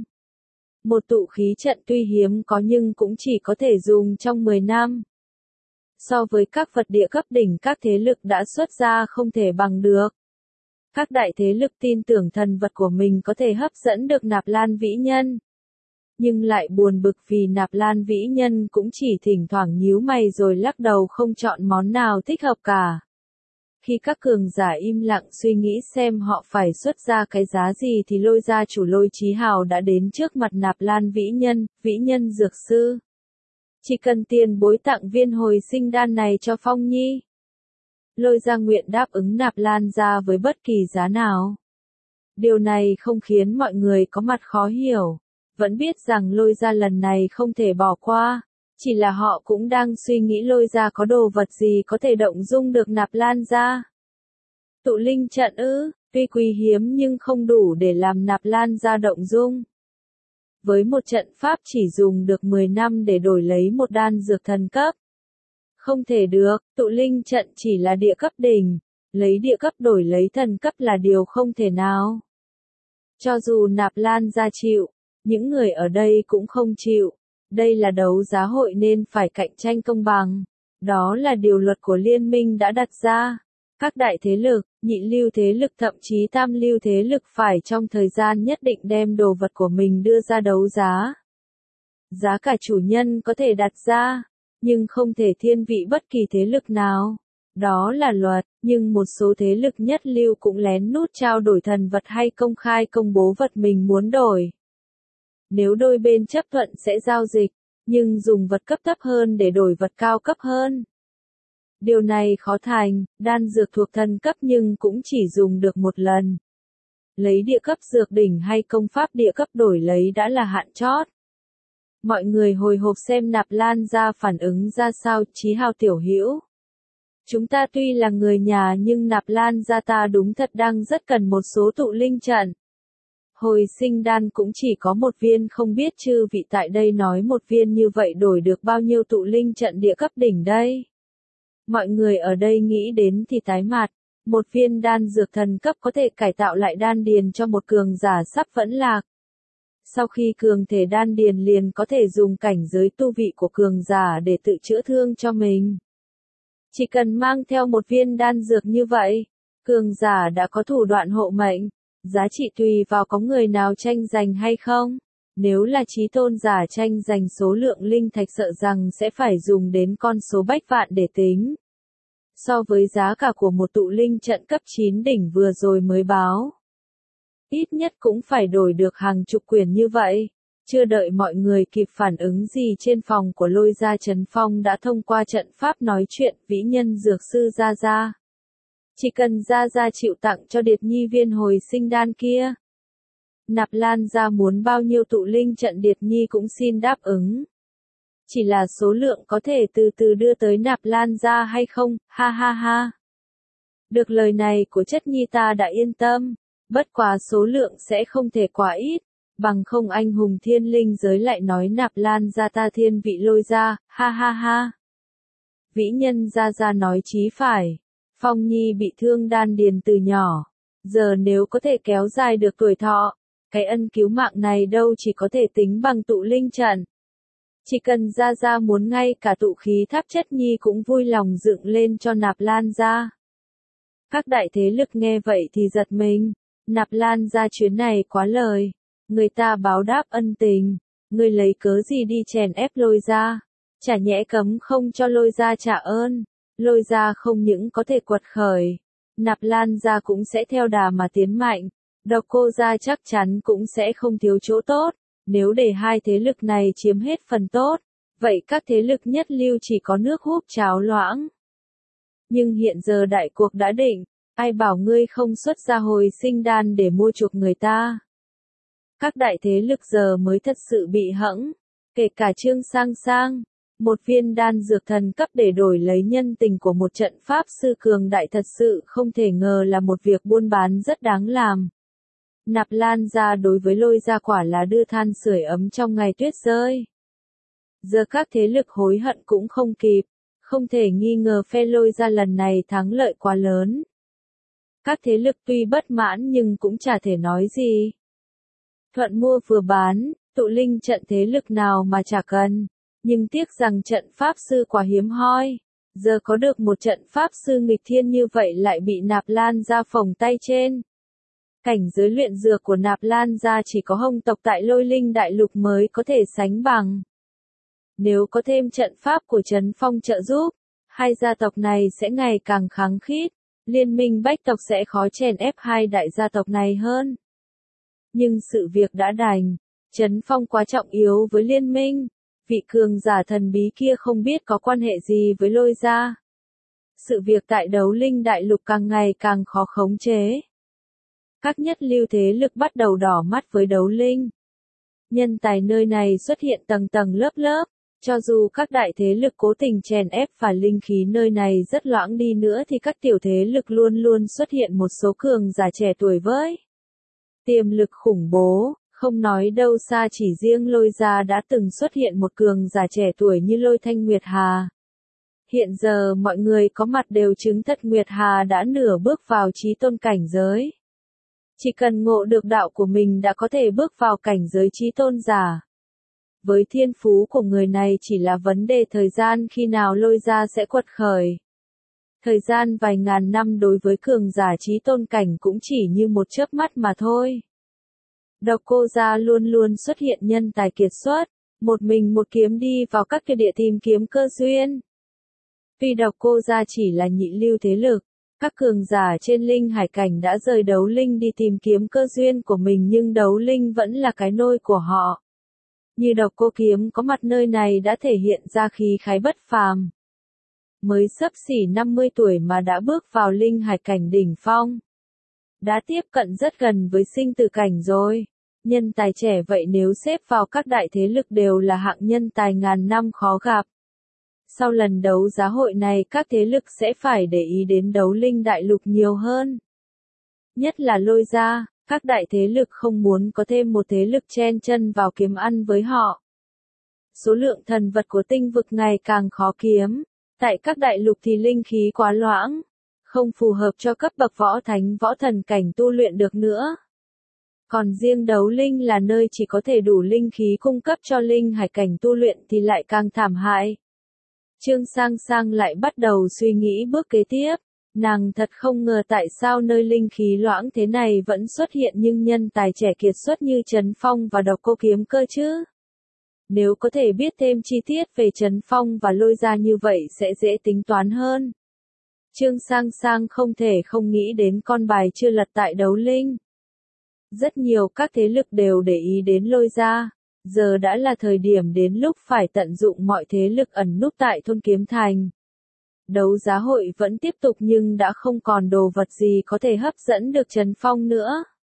Một tụ khí trận tuy hiếm có nhưng cũng chỉ có thể dùng trong 10 năm. So với các vật địa cấp đỉnh các thế lực đã xuất ra không thể bằng được. Các đại thế lực tin tưởng thần vật của mình có thể hấp dẫn được Nạp Lan Vĩ Nhân. Nhưng lại buồn bực vì Nạp Lan Vĩ Nhân cũng chỉ thỉnh thoảng nhíu mày rồi lắc đầu không chọn món nào thích hợp cả. Khi các cường giả im lặng suy nghĩ xem họ phải xuất ra cái giá gì thì Lôi gia chủ Lôi Chí Hào đã đến trước mặt Nạp Lan Vĩ Nhân dược sư. Chỉ cần tiền bối tặng viên hồi sinh đan này cho Phong Nhi. Lôi Gia nguyện đáp ứng nạp Lan gia với bất kỳ giá nào. Điều này không khiến mọi người có mặt khó hiểu, vẫn biết rằng Lôi Gia lần này không thể bỏ qua, chỉ là họ cũng đang suy nghĩ Lôi Gia có đồ vật gì có thể động dung được nạp Lan gia. Tụ linh trận ư, tuy quý hiếm nhưng không đủ để làm nạp Lan gia động dung. Với một trận pháp chỉ dùng được 10 năm để đổi lấy một đan dược thần cấp. Không thể được, tụ linh trận chỉ là địa cấp đỉnh, lấy địa cấp đổi lấy thần cấp là điều không thể nào. Cho dù nạp Lan gia chịu, những người ở đây cũng không chịu. Đây là đấu giá hội nên phải cạnh tranh công bằng. Đó là điều luật của liên minh đã đặt ra. Các đại thế lực, nhị lưu thế lực thậm chí tam lưu thế lực phải trong thời gian nhất định đem đồ vật của mình đưa ra đấu giá. Giá cả chủ nhân có thể đặt ra, nhưng không thể thiên vị bất kỳ thế lực nào. Đó là luật, nhưng một số thế lực nhất lưu cũng lén nút trao đổi thần vật hay công khai công bố vật mình muốn đổi. Nếu đôi bên chấp thuận sẽ giao dịch, nhưng dùng vật cấp thấp hơn để đổi vật cao cấp hơn. Điều này khó thành, đan dược thuộc thần cấp nhưng cũng chỉ dùng được một lần. Lấy địa cấp dược đỉnh hay công pháp địa cấp đổi lấy đã là hạn chót. Mọi người hồi hộp xem nạp Lan gia phản ứng ra sao. Chí Hào tiểu hữu. Chúng ta tuy là người nhà nhưng nạp Lan gia ta đúng thật đang rất cần một số tụ linh trận. Hồi sinh đan cũng chỉ có một viên, không biết chư vị tại đây nói một viên như vậy đổi được bao nhiêu tụ linh trận địa cấp đỉnh đây. Mọi người ở đây nghĩ đến thì tái mặt. Một viên đan dược thần cấp có thể cải tạo lại đan điền cho một cường giả sắp vẫn lạc. Sau khi cường thể đan điền liền có thể dùng cảnh giới tu vị của cường giả để tự chữa thương cho mình. Chỉ cần mang theo một viên đan dược như vậy, cường giả đã có thủ đoạn hộ mệnh. Giá trị tùy vào có người nào tranh giành hay không. Nếu là chí tôn giả tranh giành số lượng linh thạch sợ rằng sẽ phải dùng đến con số bách vạn để tính. So với giá cả của một tụ linh trận cấp 9 đỉnh vừa rồi mới báo. Ít nhất cũng phải đổi được hàng chục quyển như vậy. Chưa đợi mọi người kịp phản ứng gì trên phòng của Lôi Gia, Trấn Phong đã thông qua trận pháp nói chuyện vĩ nhân dược sư Gia Gia. Chỉ cần Gia Gia chịu tặng cho Điệt Nhi viên hồi sinh đan kia. Nạp Lan gia muốn bao nhiêu tụ linh trận Điệt Nhi cũng xin đáp ứng. Chỉ là số lượng có thể từ từ đưa tới Nạp Lan gia hay không, ha ha ha. Được lời này của chất nhi ta đã yên tâm, bất quá số lượng sẽ không thể quá ít, bằng không anh hùng thiên linh giới lại nói Nạp Lan gia ta thiên vị Lôi gia, ha ha ha. Vĩ nhân Gia Gia nói chí phải, Phong Nhi bị thương đan điền từ nhỏ, giờ nếu có thể kéo dài được tuổi thọ, cái ân cứu mạng này đâu chỉ có thể tính bằng tụ linh trận. Chỉ cần Gia Gia muốn ngay cả tụ khí tháp chất nhi cũng vui lòng dựng lên cho Nạp Lan gia. Các đại thế lực nghe vậy thì giật mình, Nạp Lan gia chuyến này quá lời, người ta báo đáp ân tình, người lấy cớ gì đi chèn ép Lôi gia, chả nhẽ cấm không cho Lôi gia trả ơn, Lôi gia không những có thể quật khởi, Nạp Lan gia cũng sẽ theo đà mà tiến mạnh, Độc Cô gia chắc chắn cũng sẽ không thiếu chỗ tốt. Nếu để hai thế lực này chiếm hết phần tốt, vậy các thế lực nhất lưu chỉ có nước húp cháo loãng. Nhưng hiện giờ đại cuộc đã định, ai bảo ngươi không xuất ra hồi sinh đan để mua chuộc người ta. Các đại thế lực giờ mới thật sự bị hẫng, kể cả Trương Sang Sang, một viên đan dược thần cấp để đổi lấy nhân tình của một trận pháp sư cường đại thật sự không thể ngờ là một việc buôn bán rất đáng làm. Nạp Lan gia đối với Lôi gia quả là đưa than sưởi ấm trong ngày tuyết rơi. Giờ các thế lực hối hận cũng không kịp, không thể nghi ngờ phe Lôi gia lần này thắng lợi quá lớn. Các thế lực tuy bất mãn nhưng cũng chả thể nói gì. Thuận mua vừa bán, tụ linh trận thế lực nào mà chả cần, nhưng tiếc rằng trận pháp sư quá hiếm hoi. Giờ có được một trận pháp sư nghịch thiên như vậy lại bị Nạp Lan gia phồng tay trên. Cảnh giới luyện dược của Nạp Lan gia chỉ có Hồng tộc tại Lôi Linh Đại Lục mới có thể sánh bằng. Nếu có thêm trận pháp của Trấn Phong trợ giúp, hai gia tộc này sẽ ngày càng kháng khít, liên minh bách tộc sẽ khó chèn ép hai đại gia tộc này hơn. Nhưng sự việc đã đành, Trấn Phong quá trọng yếu với liên minh, vị cường giả thần bí kia không biết có quan hệ gì với Lôi gia. Sự việc tại Đấu Linh Đại Lục càng ngày càng khó khống chế. Các nhất lưu thế lực bắt đầu đỏ mắt với Đấu Linh. Nhân tài nơi này xuất hiện tầng tầng lớp lớp, cho dù các đại thế lực cố tình chèn ép và linh khí nơi này rất loãng đi nữa thì các tiểu thế lực luôn luôn xuất hiện một số cường giả trẻ tuổi với tiềm lực khủng bố, không nói đâu xa chỉ riêng Lôi gia đã từng xuất hiện một cường giả trẻ tuổi như Lôi Thanh Nguyệt Hà. Hiện giờ mọi người có mặt đều chứng thật Nguyệt Hà đã nửa bước vào chí tôn cảnh giới. Chỉ cần ngộ được đạo của mình đã có thể bước vào cảnh giới chí tôn giả. Với thiên phú của người này chỉ là vấn đề thời gian khi nào Lôi gia sẽ quật khởi. Thời gian vài ngàn năm đối với cường giả chí tôn cảnh cũng chỉ như một chớp mắt mà thôi. Độc Cô gia luôn luôn xuất hiện nhân tài kiệt xuất, một mình một kiếm đi vào các kia địa tìm kiếm cơ duyên. Tuy Độc Cô gia chỉ là nhị lưu thế lực, các cường giả trên linh hải cảnh đã rời Đấu Linh đi tìm kiếm cơ duyên của mình nhưng Đấu Linh vẫn là cái nôi của họ. Như Độc Cô kiếm có mặt nơi này đã thể hiện ra khí khái bất phàm. Mới xấp xỉ 50 tuổi mà đã bước vào linh hải cảnh đỉnh phong. Đã tiếp cận rất gần với sinh tử cảnh rồi. Nhân tài trẻ vậy nếu xếp vào các đại thế lực đều là hạng nhân tài ngàn năm khó gặp. Sau lần đấu giá hội này các thế lực sẽ phải để ý đến Đấu Linh Đại Lục nhiều hơn. Nhất là Lôi gia, các đại thế lực không muốn có thêm một thế lực chen chân vào kiếm ăn với họ. Số lượng thần vật của tinh vực ngày càng khó kiếm. Tại các đại lục thì linh khí quá loãng, không phù hợp cho cấp bậc võ thánh võ thần cảnh tu luyện được nữa. Còn riêng Đấu Linh là nơi chỉ có thể đủ linh khí cung cấp cho linh hải cảnh tu luyện thì lại càng thảm hại. Trương Sang Sang lại bắt đầu suy nghĩ bước kế tiếp, nàng thật không ngờ tại sao nơi linh khí loãng thế này vẫn xuất hiện nhưng nhân tài trẻ kiệt xuất như Trấn Phong và Độc Cô kiếm cơ chứ. Nếu có thể biết thêm chi tiết về Trấn Phong và Lôi gia như vậy sẽ dễ tính toán hơn. Trương Sang Sang không thể không nghĩ đến con bài chưa lật tại Đấu Linh. Rất nhiều các thế lực đều để ý đến Lôi gia, giờ đã là thời điểm đến lúc phải tận dụng mọi thế lực ẩn núp tại thôn Kiếm Thành. Đấu giá hội vẫn tiếp tục nhưng đã không còn đồ vật gì có thể hấp dẫn được Trấn Phong nữa.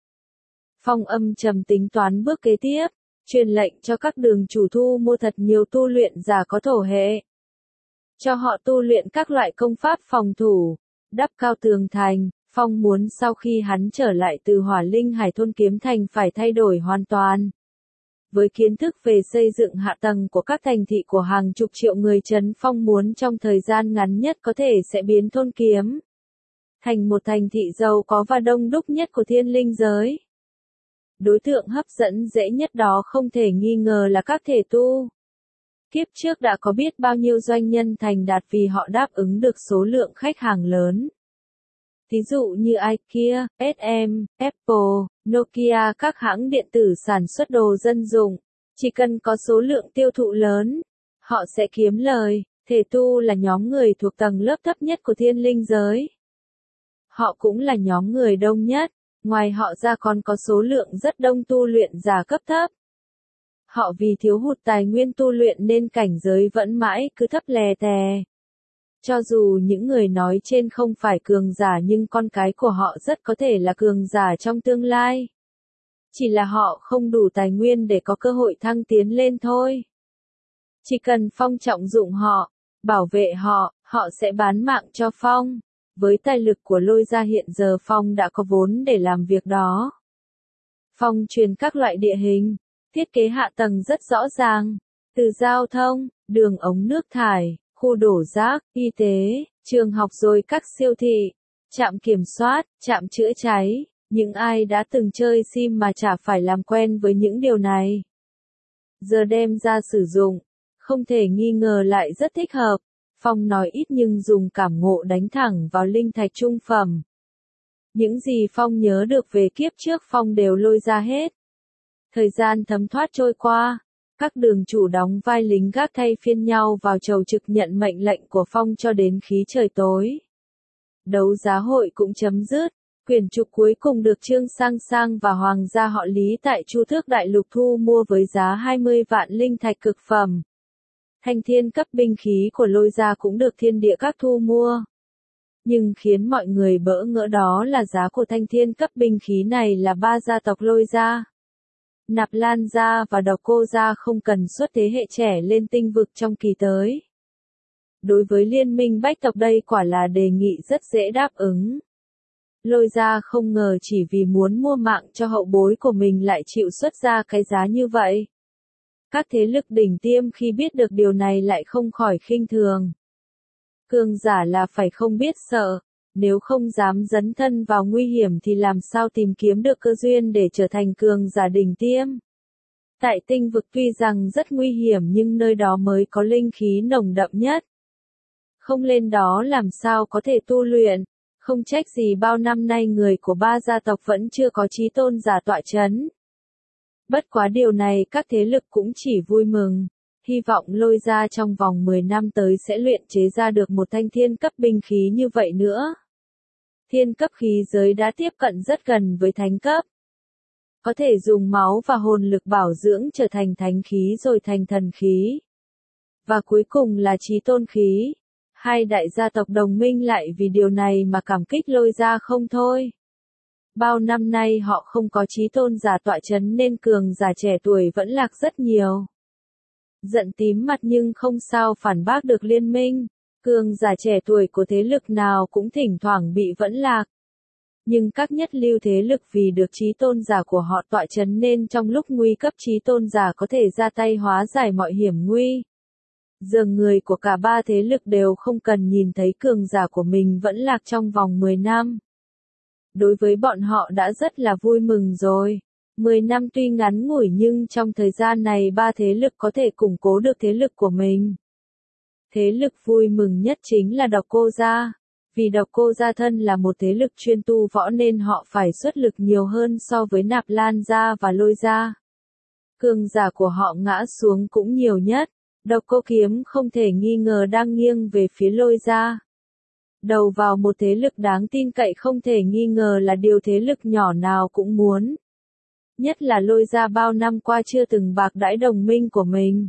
Phong âm trầm tính toán bước kế tiếp. Truyền lệnh cho các đường chủ thu mua thật nhiều tu luyện giả có thổ hệ. Cho họ tu luyện các loại công pháp phòng thủ, đắp cao tường thành. Phong muốn sau khi hắn trở lại từ Hỏa Linh Hải thôn Kiếm Thành phải thay đổi hoàn toàn. Với kiến thức về xây dựng hạ tầng của các thành thị của hàng chục triệu người Trấn Phong muốn trong thời gian ngắn nhất có thể sẽ biến thôn Kiếm thành một thành thị giàu có và đông đúc nhất của thiên linh giới. Đối tượng hấp dẫn dễ nhất đó không thể nghi ngờ là các thể tu. Kiếp trước đã có biết bao nhiêu doanh nhân thành đạt vì họ đáp ứng được số lượng khách hàng lớn. Ví dụ như IKEA, SM, Apple, Nokia các hãng điện tử sản xuất đồ dân dụng. Chỉ cần có số lượng tiêu thụ lớn, họ sẽ kiếm lời. Thể tu là nhóm người thuộc tầng lớp thấp nhất của thiên linh giới. Họ cũng là nhóm người đông nhất. Ngoài họ ra còn có số lượng rất đông tu luyện giả cấp thấp. Họ vì thiếu hụt tài nguyên tu luyện nên cảnh giới vẫn mãi cứ thấp lè tè. Cho dù những người nói trên không phải cường giả nhưng con cái của họ rất có thể là cường giả trong tương lai. Chỉ là họ không đủ tài nguyên để có cơ hội thăng tiến lên thôi. Chỉ cần Phong trọng dụng họ, bảo vệ họ, họ sẽ bán mạng cho Phong. Với tài lực của Lôi gia hiện giờ Phong đã có vốn để làm việc đó. Phong truyền các loại địa hình, thiết kế hạ tầng rất rõ ràng, từ giao thông, đường ống nước thải, khu đổ rác, y tế, trường học rồi các siêu thị, trạm kiểm soát, trạm chữa cháy, những ai đã từng chơi sim mà chả phải làm quen với những điều này. Giờ đem ra sử dụng, không thể nghi ngờ lại rất thích hợp. Phong nói ít nhưng dùng cảm ngộ đánh thẳng vào linh thạch trung phẩm. Những gì Phong nhớ được về kiếp trước Phong đều lôi ra hết. Thời gian thấm thoát trôi qua, các đường chủ đóng vai lính gác thay phiên nhau vào chầu trực nhận mệnh lệnh của Phong cho đến khí trời tối. Đấu giá hội cũng chấm dứt, quyển trục cuối cùng được Trương Sang Sang và Hoàng gia họ Lý tại Chu Thước Đại Lục thu mua với giá 20 vạn linh thạch cực phẩm. Thanh thiên cấp binh khí của Lôi gia cũng được thiên địa các thu mua. Nhưng khiến mọi người bỡ ngỡ đó là giá của thanh thiên cấp binh khí này là 3 gia tộc Lôi gia, Nạp Lan gia và Độc Cô gia không cần xuất thế hệ trẻ lên tinh vực trong kỳ tới. Đối với liên minh bách tộc đây quả là đề nghị rất dễ đáp ứng. Lôi gia không ngờ chỉ vì muốn mua mạng cho hậu bối của mình lại chịu xuất ra cái giá như vậy. Các thế lực đỉnh tiêm khi biết được điều này lại không khỏi khinh thường. Cường giả là phải không biết sợ, nếu không dám dấn thân vào nguy hiểm thì làm sao tìm kiếm được cơ duyên để trở thành cường giả đỉnh tiêm. Tại tinh vực tuy rằng rất nguy hiểm nhưng nơi đó mới có linh khí nồng đậm nhất. Không lên đó làm sao có thể tu luyện, không trách gì bao năm nay người của 3 gia tộc vẫn chưa có chí tôn giả tọa chấn. Bất quá điều này các thế lực cũng chỉ vui mừng, hy vọng Lôi gia trong vòng 10 năm tới sẽ luyện chế ra được một thanh thiên cấp binh khí như vậy nữa. Thiên cấp khí giới đã tiếp cận rất gần với thánh cấp. Có thể dùng máu và hồn lực bảo dưỡng trở thành thánh khí rồi thành thần khí. Và cuối cùng là chí tôn khí. Hai đại gia tộc đồng minh lại vì điều này mà cảm kích Lôi gia không thôi. Bao năm nay họ không có chí tôn giả tọa chấn nên cường giả trẻ tuổi vẫn lạc rất nhiều. Giận tím mặt nhưng không sao phản bác được liên minh. Cường giả trẻ tuổi của thế lực nào cũng thỉnh thoảng bị vẫn lạc. Nhưng các nhất lưu thế lực vì được chí tôn giả của họ tọa chấn nên trong lúc nguy cấp chí tôn giả có thể ra tay hóa giải mọi hiểm nguy. Dường người của cả 3 thế lực đều không cần nhìn thấy cường giả của mình vẫn lạc trong vòng 10 năm. Đối với bọn họ đã rất là vui mừng rồi. 10 năm tuy ngắn ngủi nhưng trong thời gian này 3 thế lực có thể củng cố được thế lực của mình. Thế lực vui mừng nhất chính là Độc Cô gia. Vì Độc Cô gia thân là một thế lực chuyên tu võ nên họ phải xuất lực nhiều hơn so với Nạp Lan gia và Lôi gia. Cường giả của họ ngã xuống cũng nhiều nhất. Độc Cô kiếm không thể nghi ngờ đang nghiêng về phía Lôi gia. Đầu vào một thế lực đáng tin cậy không thể nghi ngờ là điều thế lực nhỏ nào cũng muốn. Nhất là Lôi gia bao năm qua chưa từng bạc đãi đồng minh của mình.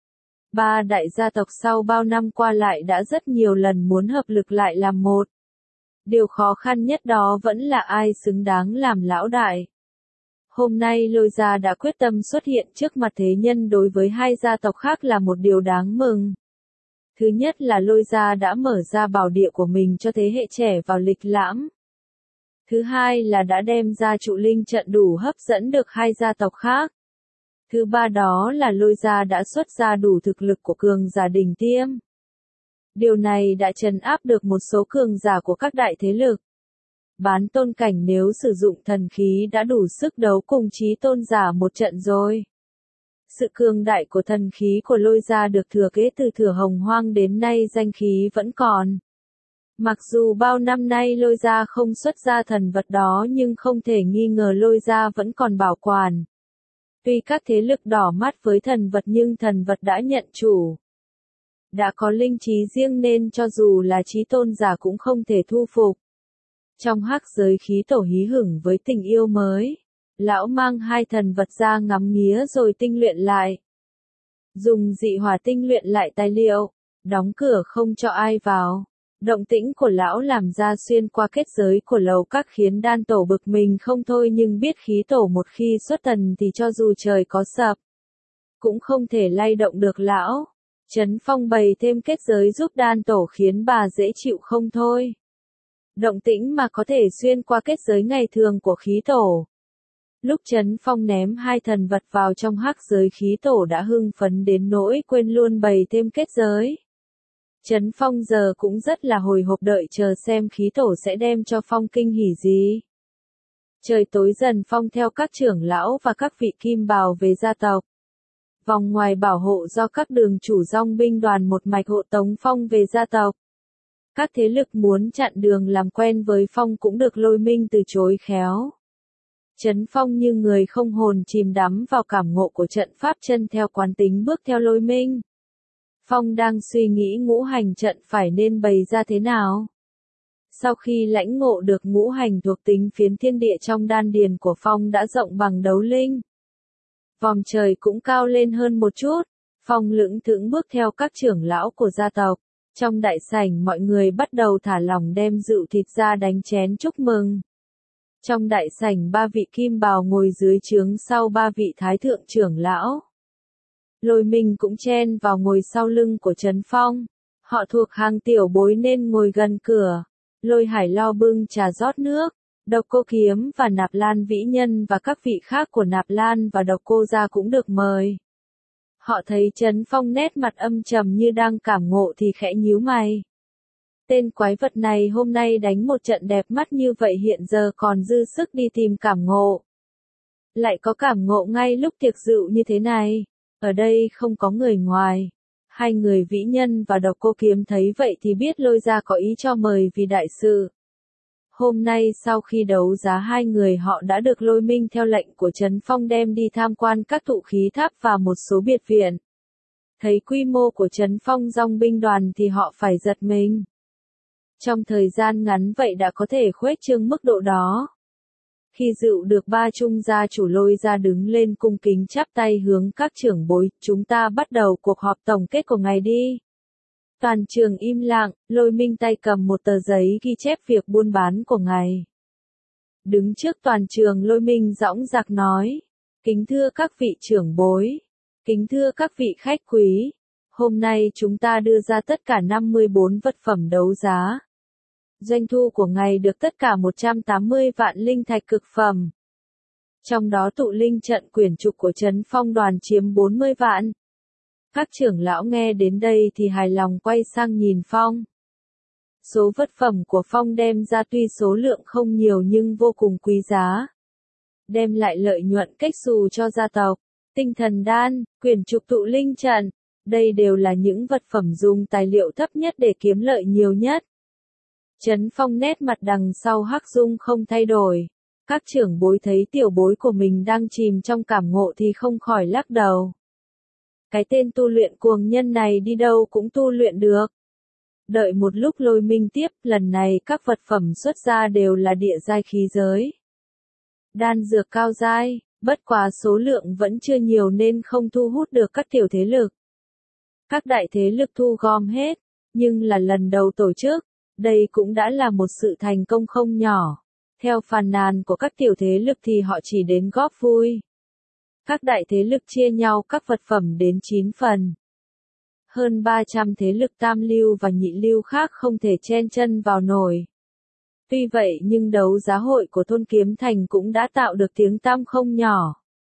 3 đại gia tộc sau bao năm qua lại đã rất nhiều lần muốn hợp lực lại làm một. Điều khó khăn nhất đó vẫn là ai xứng đáng làm lão đại. Hôm nay Lôi gia đã quyết tâm xuất hiện trước mặt thế nhân đối với 2 gia tộc khác là một điều đáng mừng. Thứ nhất là Lôi gia đã mở ra bảo địa của mình cho thế hệ trẻ vào lịch lãm. Thứ hai là đã đem ra trụ linh trận đủ hấp dẫn được 2 gia tộc khác. Thứ ba đó là Lôi gia đã xuất ra đủ thực lực của cường giả đỉnh tiêm. Điều này đã trấn áp được một số cường giả của các đại thế lực. Bán tôn cảnh nếu sử dụng thần khí đã đủ sức đấu cùng chí tôn giả một trận rồi. Sự cường đại của thần khí của Lôi gia được thừa kế từ Thừa Hồng Hoang đến nay danh khí vẫn còn. Mặc dù bao năm nay Lôi gia không xuất ra thần vật đó nhưng không thể nghi ngờ Lôi gia vẫn còn bảo quản. Tuy các thế lực đỏ mắt với thần vật nhưng thần vật đã nhận chủ. Đã có linh trí riêng nên cho dù là chí tôn giả cũng không thể thu phục. Trong hắc giới khí tổ hí hửng với tình yêu mới, lão mang 2 thần vật ra ngắm nghía rồi tinh luyện lại. Dùng dị hỏa tinh luyện lại tài liệu, đóng cửa không cho ai vào. Động tĩnh của lão làm ra xuyên qua kết giới của lầu các khiến đan tổ bực mình không thôi nhưng biết khí tổ một khi xuất thần thì cho dù trời có sập, cũng không thể lay động được lão. Trấn Phong bày thêm kết giới giúp đan tổ khiến bà dễ chịu không thôi. Động tĩnh mà có thể xuyên qua kết giới ngày thường của khí tổ. Lúc Trấn Phong ném 2 thần vật vào trong hắc giới khí tổ đã hưng phấn đến nỗi quên luôn bày thêm kết giới. Trấn Phong giờ cũng rất là hồi hộp đợi chờ xem khí tổ sẽ đem cho Phong kinh hỉ gì. Trời tối dần Phong theo các trưởng lão và các vị kim bào về gia tộc. Vòng ngoài bảo hộ do các đường chủ dòng binh đoàn một mạch hộ tống Phong về gia tộc. Các thế lực muốn chặn đường làm quen với Phong cũng được Lôi Minh từ chối khéo. Trấn Phong như người không hồn chìm đắm vào cảm ngộ của trận pháp chân theo quán tính bước theo Lôi Minh. Phong đang suy nghĩ ngũ hành trận phải nên bày ra thế nào. Sau khi lãnh ngộ được ngũ hành thuộc tính phiến thiên địa trong đan điền của Phong đã rộng bằng đấu linh. Vòm trời cũng cao lên hơn một chút, Phong lững thững bước theo các trưởng lão của gia tộc. Trong đại sảnh mọi người bắt đầu thả lỏng đem rượu thịt ra đánh chén chúc mừng. Trong đại sảnh ba vị kim bào ngồi dưới trướng sau ba vị thái thượng trưởng lão. Lôi Minh cũng chen vào ngồi sau lưng của Trấn Phong. Họ thuộc hàng tiểu bối nên ngồi gần cửa. Lôi Hải lo bưng trà rót nước. Độc Cô Kiếm và Nạp Lan Vĩ Nhân và các vị khác của Nạp Lan và Độc Cô gia cũng được mời. Họ thấy Trấn Phong nét mặt âm trầm như đang cảm ngộ thì khẽ nhíu mày. Tên quái vật này hôm nay đánh một trận đẹp mắt như vậy hiện giờ còn dư sức đi tìm cảm ngộ. Lại có cảm ngộ ngay lúc tiệc rượu như thế này. Ở đây không có người ngoài. Hai người Vĩ Nhân và Độc Cô Kiếm thấy vậy thì biết Lôi gia có ý cho mời vì đại sự. Hôm nay sau khi đấu giá hai người họ đã được Lôi Minh theo lệnh của Trấn Phong đem đi tham quan các tụ khí tháp và một số biệt viện. Thấy quy mô của Trấn Phong dòng binh đoàn thì họ phải giật mình. Trong thời gian ngắn vậy đã có thể khuếch trương mức độ đó. Khi dịu được ba trung gia chủ Lôi gia đứng lên cung kính chắp tay hướng các trưởng bối, chúng ta bắt đầu cuộc họp tổng kết của ngày đi. Toàn trường im lặng, Lôi Minh tay cầm một tờ giấy ghi chép việc buôn bán của ngày. Đứng trước toàn trường Lôi Minh dõng dạc nói, kính thưa các vị trưởng bối, kính thưa các vị khách quý, hôm nay chúng ta đưa ra tất cả 54 vật phẩm đấu giá. Doanh thu của ngày được tất cả 180 vạn linh thạch cực phẩm. Trong đó tụ linh trận quyển trục của Trấn Phong đoàn chiếm 40 vạn. Các trưởng lão nghe đến đây thì hài lòng quay sang nhìn Phong. Số vật phẩm của Phong đem ra tuy số lượng không nhiều nhưng vô cùng quý giá. Đem lại lợi nhuận cách xù cho gia tộc. Tinh thần đan, quyển trục tụ linh trận. Đây đều là những vật phẩm dùng tài liệu thấp nhất để kiếm lợi nhiều nhất. Trấn Phong nét mặt đằng sau hắc dung không thay đổi. Các trưởng bối thấy tiểu bối của mình đang chìm trong cảm ngộ thì không khỏi lắc đầu. Cái tên tu luyện cuồng nhân này đi đâu cũng tu luyện được. Đợi một lúc Lôi Minh tiếp, lần này các vật phẩm xuất ra đều là địa giai khí giới. Đan dược cao giai, bất quá số lượng vẫn chưa nhiều nên không thu hút được các tiểu thế lực. Các đại thế lực thu gom hết, nhưng là lần đầu tổ chức, đây cũng đã là một sự thành công không nhỏ. Theo phàn nàn của các tiểu thế lực thì họ chỉ đến góp vui. Các đại thế lực chia nhau các vật phẩm đến 9 phần. Hơn 300 thế lực tam lưu và nhị lưu khác không thể chen chân vào nổi. Tuy vậy nhưng đấu giá hội của Thôn Kiếm Thành cũng đã tạo được tiếng tăm không nhỏ.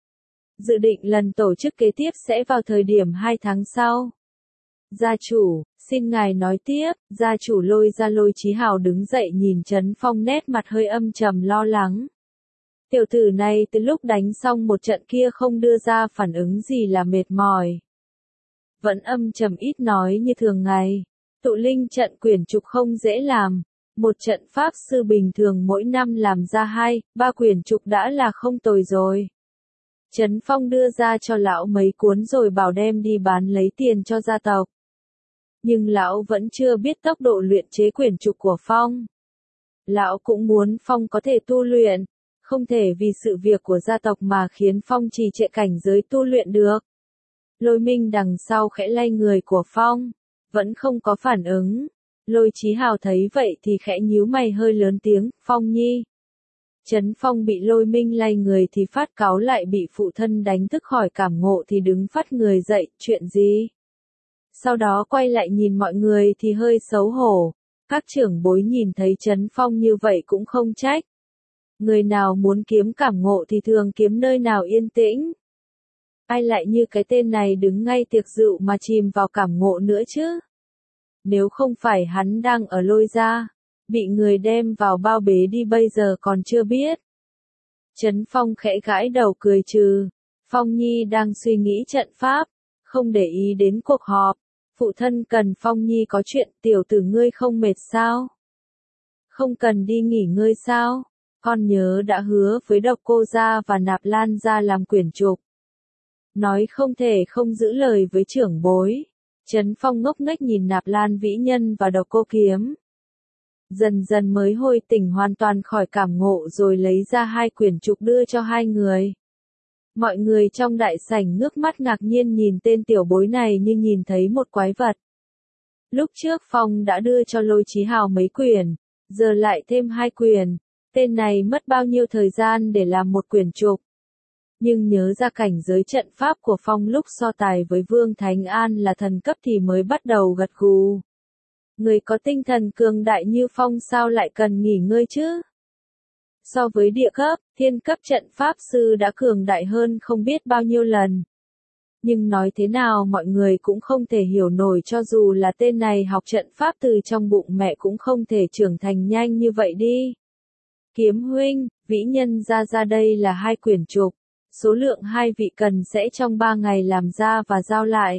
Dự định lần tổ chức kế tiếp sẽ vào thời điểm 2 tháng sau. Gia chủ, xin ngài nói tiếp, gia chủ Lôi gia Lôi Chí Hào đứng dậy nhìn Trấn Phong nét mặt hơi âm trầm lo lắng. Tiểu tử này từ lúc đánh xong một trận kia không đưa ra phản ứng gì là mệt mỏi. Vẫn âm trầm ít nói như thường ngày. Tụ linh trận quyển trục không dễ làm. Một trận pháp sư bình thường mỗi năm làm ra 2-3 quyển trục đã là không tồi rồi. Trấn Phong đưa ra cho lão mấy cuốn rồi bảo đem đi bán lấy tiền cho gia tộc. Nhưng lão vẫn chưa biết tốc độ luyện chế quyển trục của Phong. Lão cũng muốn Phong có thể tu luyện. Không thể vì sự việc của gia tộc mà khiến Phong trì trệ cảnh giới tu luyện được. Lôi Minh đằng sau khẽ lay người của Phong. Vẫn không có phản ứng. Lôi Chí Hào thấy vậy thì khẽ nhíu mày hơi lớn tiếng, Phong nhi. Trấn Phong bị Lôi Minh lay người thì phát cáu lại bị phụ thân đánh thức khỏi cảm ngộ thì đứng phát người dậy, chuyện gì? Sau đó quay lại nhìn mọi người thì hơi xấu hổ. Các trưởng bối nhìn thấy Trấn Phong như vậy cũng không trách. Người nào muốn kiếm cảm ngộ thì thường kiếm nơi nào yên tĩnh. Ai lại như cái tên này đứng ngay tiệc rượu mà chìm vào cảm ngộ nữa chứ? Nếu không phải hắn đang ở Lôi gia, bị người đem vào bao bế đi bây giờ còn chưa biết. Trấn Phong khẽ gãi đầu cười trừ. Phong Nhi đang suy nghĩ trận pháp, không để ý đến cuộc họp. Phụ thân cần Phong Nhi có chuyện, tiểu tử ngươi không mệt sao? Không cần đi nghỉ ngơi sao? Con nhớ đã hứa với Độc Cô gia và Nạp Lan gia làm quyển trục. Nói không thể không giữ lời với trưởng bối. Trấn Phong ngốc nghếch nhìn Nạp Lan Vĩ Nhân và Độc Cô Kiếm. Dần dần mới hồi tỉnh hoàn toàn khỏi cảm ngộ rồi lấy ra 2 quyển trục đưa cho 2 người. Mọi người trong đại sảnh ngước mắt ngạc nhiên nhìn tên tiểu bối này như nhìn thấy một quái vật. Lúc trước Phong đã đưa cho Lôi Chí Hào mấy quyển, giờ lại thêm 2 quyển, tên này mất bao nhiêu thời gian để làm một quyển trục. Nhưng nhớ ra cảnh giới trận pháp của Phong lúc so tài với Vương Thánh An là thần cấp thì mới bắt đầu gật gù. Người có tinh thần cường đại như Phong sao lại cần nghỉ ngơi chứ? So với địa cấp, thiên cấp trận pháp sư đã cường đại hơn không biết bao nhiêu lần. Nhưng nói thế nào mọi người cũng không thể hiểu nổi cho dù là tên này học trận pháp từ trong bụng mẹ cũng không thể trưởng thành nhanh như vậy đi. Kiếm huynh, vĩ nhân ra đây là 2 quyển trục. Số lượng 2 vị cần sẽ trong 3 ngày làm ra và giao lại.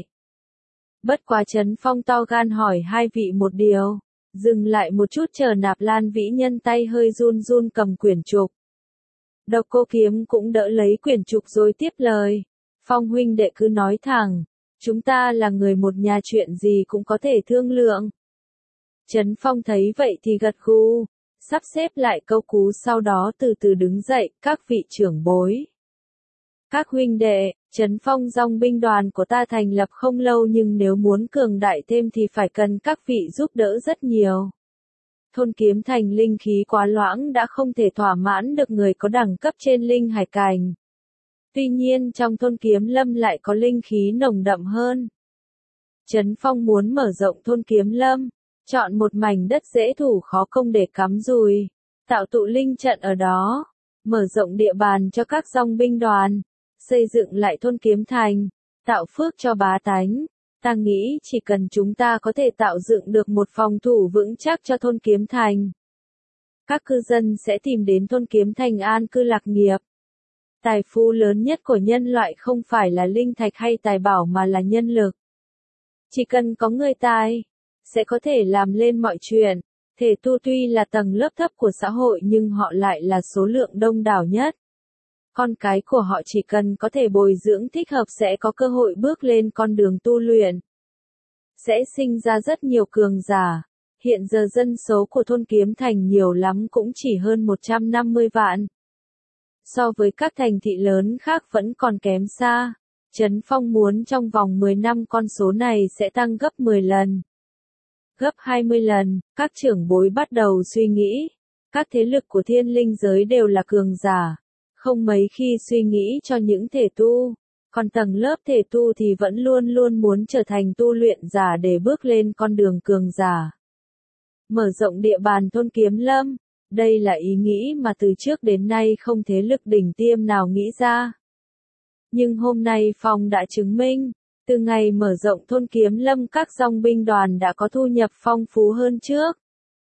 Bất quá Trấn Phong to gan hỏi 2 vị một điều. Dừng lại một chút chờ Nạp Lan vĩ nhân tay hơi run run cầm quyển trục. Độc Cô Kiếm cũng đỡ lấy quyển trục rồi tiếp lời. Phong huynh đệ cứ nói thẳng. Chúng ta là người một nhà chuyện gì cũng có thể thương lượng. Trấn Phong thấy vậy thì gật gù. Sắp xếp lại câu cú sau đó từ từ đứng dậy, các vị trưởng bối. Các huynh đệ, Trấn Phong dòng binh đoàn của ta thành lập không lâu nhưng nếu muốn cường đại thêm thì phải cần các vị giúp đỡ rất nhiều. Thôn Kiếm Thành linh khí quá loãng đã không thể thỏa mãn được người có đẳng cấp trên linh hải cảnh. Tuy nhiên trong thôn Kiếm Lâm lại có linh khí nồng đậm hơn. Trấn Phong muốn mở rộng thôn Kiếm Lâm, chọn một mảnh đất dễ thủ khó công để cắm dùi, tạo tụ linh trận ở đó, mở rộng địa bàn cho các dòng binh đoàn. Xây dựng lại thôn Kiếm Thành, tạo phước cho bá tánh. Ta nghĩ chỉ cần chúng ta có thể tạo dựng được một phòng thủ vững chắc cho thôn Kiếm Thành. Các cư dân sẽ tìm đến thôn Kiếm Thành an cư lạc nghiệp. Tài phú lớn nhất của nhân loại không phải là linh thạch hay tài bảo mà là nhân lực. Chỉ cần có người tài, sẽ có thể làm lên mọi chuyện. Thể tu tuy là tầng lớp thấp của xã hội nhưng họ lại là số lượng đông đảo nhất. Con cái của họ chỉ cần có thể bồi dưỡng thích hợp sẽ có cơ hội bước lên con đường tu luyện. Sẽ sinh ra rất nhiều cường giả. Hiện giờ dân số của thôn Kiếm Thành nhiều lắm cũng chỉ hơn 150 vạn. So với các thành thị lớn khác vẫn còn kém xa. Trấn Phong muốn trong vòng 10 năm con số này sẽ tăng gấp 10 lần. Gấp 20 lần, các trưởng bối bắt đầu suy nghĩ. Các thế lực của thiên linh giới đều là cường giả. Không mấy khi suy nghĩ cho những thể tu, còn tầng lớp thể tu thì vẫn luôn luôn muốn trở thành tu luyện giả để bước lên con đường cường giả. Mở rộng địa bàn thôn Kiếm Lâm, đây là ý nghĩ mà từ trước đến nay không thế lực đỉnh tiêm nào nghĩ ra. Nhưng hôm nay Phong đã chứng minh, từ ngày mở rộng thôn Kiếm Lâm các dòng binh đoàn đã có thu nhập phong phú hơn trước.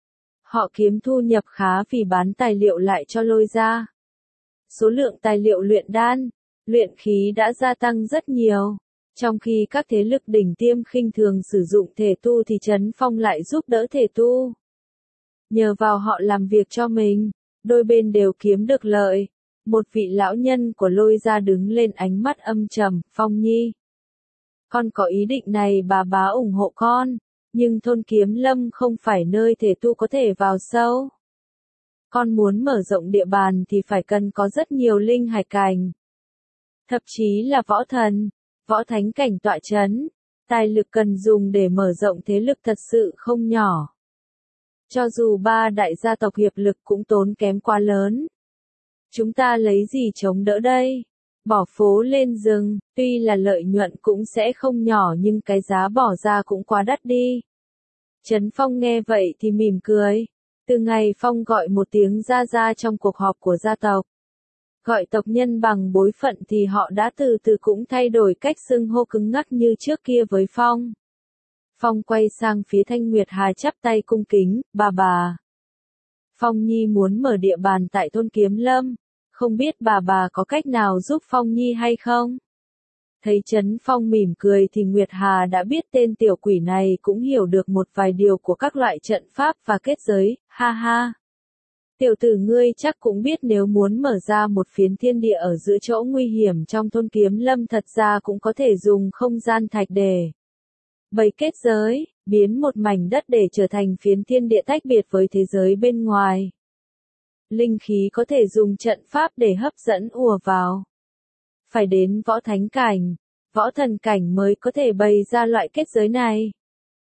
Họ kiếm thu nhập khá vì bán tài liệu lại cho Lôi gia. Số lượng tài liệu luyện đan, luyện khí đã gia tăng rất nhiều. Trong khi các thế lực đỉnh tiêm khinh thường sử dụng thể tu thì Trấn Phong lại giúp đỡ thể tu. Nhờ vào họ làm việc cho mình, đôi bên đều kiếm được lợi. Một vị lão nhân của Lôi gia đứng lên ánh mắt âm trầm, Phong nhi. Con có ý định này bà ủng hộ con, nhưng thôn Kiếm Lâm không phải nơi thể tu có thể vào sâu. Con muốn mở rộng địa bàn thì phải cần có rất nhiều linh hải cảnh. Thậm chí là võ thần, võ thánh cảnh tọa chấn. Tài lực cần dùng để mở rộng thế lực thật sự không nhỏ. Cho dù 3 đại gia tộc hiệp lực cũng tốn kém quá lớn. Chúng ta lấy gì chống đỡ đây? Bỏ phố lên rừng, tuy là lợi nhuận cũng sẽ không nhỏ nhưng cái giá bỏ ra cũng quá đắt đi. Trấn Phong nghe vậy thì mỉm cười. Từ ngày Phong gọi một tiếng ra trong cuộc họp của gia tộc. Gọi tộc nhân bằng bối phận thì họ đã từ từ cũng thay đổi cách xưng hô cứng ngắc như trước kia với Phong. Phong quay sang phía Thanh Nguyệt Hà chắp tay cung kính, bà. Phong Nhi muốn mở địa bàn tại thôn Kiếm Lâm. Không biết bà có cách nào giúp Phong Nhi hay không? Thấy Trấn Phong mỉm cười thì Nguyệt Hà đã biết tên tiểu quỷ này cũng hiểu được một vài điều của các loại trận pháp và kết giới, ha ha. Tiểu tử ngươi chắc cũng biết nếu muốn mở ra một phiến thiên địa ở giữa chỗ nguy hiểm trong thôn Kiếm Lâm thật ra cũng có thể dùng không gian thạch để bày kết giới, biến một mảnh đất để trở thành phiến thiên địa tách biệt với thế giới bên ngoài. Linh khí có thể dùng trận pháp để hấp dẫn ùa vào. Phải đến võ thánh cảnh, võ thần cảnh mới có thể bày ra loại kết giới này.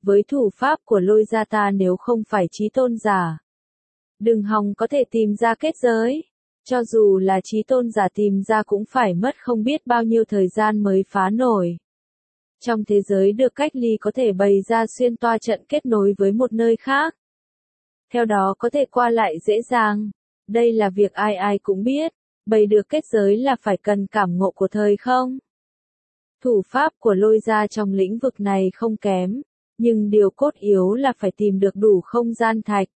Với thủ pháp của Lôi Gia ta nếu không phải chí tôn giả, đừng hòng có thể tìm ra kết giới. Cho dù là chí tôn giả tìm ra cũng phải mất không biết bao nhiêu thời gian mới phá nổi. Trong thế giới được cách ly có thể bày ra xuyên toa trận kết nối với một nơi khác. Theo đó có thể qua lại dễ dàng. Đây là việc ai ai cũng biết. Bày được kết giới là phải cần cảm ngộ của thời không. Thủ pháp của Lôi Gia trong lĩnh vực này không kém. Nhưng điều cốt yếu là phải tìm được đủ không gian thạch.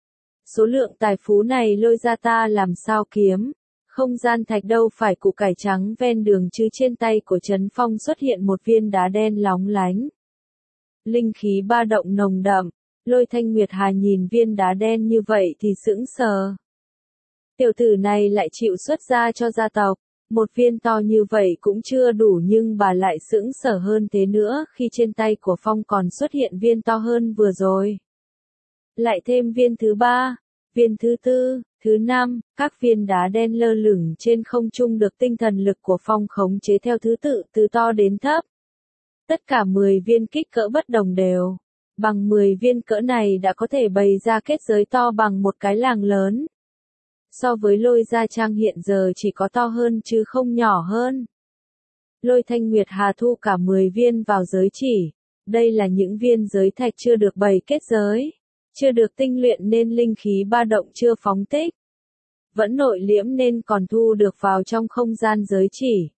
Số lượng tài phú này Lôi Gia ta làm sao kiếm. Không gian thạch đâu phải củ cải trắng ven đường chứ trên tay của Trấn Phong xuất hiện một viên đá đen lóng lánh. Linh khí ba động nồng đậm, Lôi Thanh Nguyệt Hà nhìn viên đá đen như vậy thì sững sờ. Tiểu tử này lại chịu xuất ra cho gia tộc, một viên to như vậy cũng chưa đủ nhưng bà lại sững sờ hơn thế nữa khi trên tay của Phong còn xuất hiện viên to hơn vừa rồi. Lại thêm viên thứ ba, viên thứ tư, thứ năm, các viên đá đen lơ lửng trên không trung được tinh thần lực của Phong khống chế theo thứ tự từ to đến thấp. Tất cả 10 viên kích cỡ bất đồng đều. Bằng 10 viên cỡ này đã có thể bày ra kết giới to bằng một cái làng lớn. So với Lôi Gia Trang hiện giờ chỉ có to hơn chứ không nhỏ hơn. Lôi Thanh Nguyệt Hà thu cả 10 viên vào giới chỉ. Đây là những viên giới thạch chưa được bày kết giới. Chưa được tinh luyện nên linh khí ba động chưa phóng thích. Vẫn nội liễm nên còn thu được vào trong không gian giới chỉ.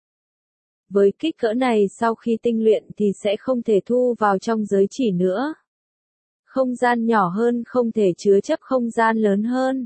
Với kích cỡ này sau khi tinh luyện thì sẽ không thể thu vào trong giới chỉ nữa. Không gian nhỏ hơn không thể chứa chấp không gian lớn hơn.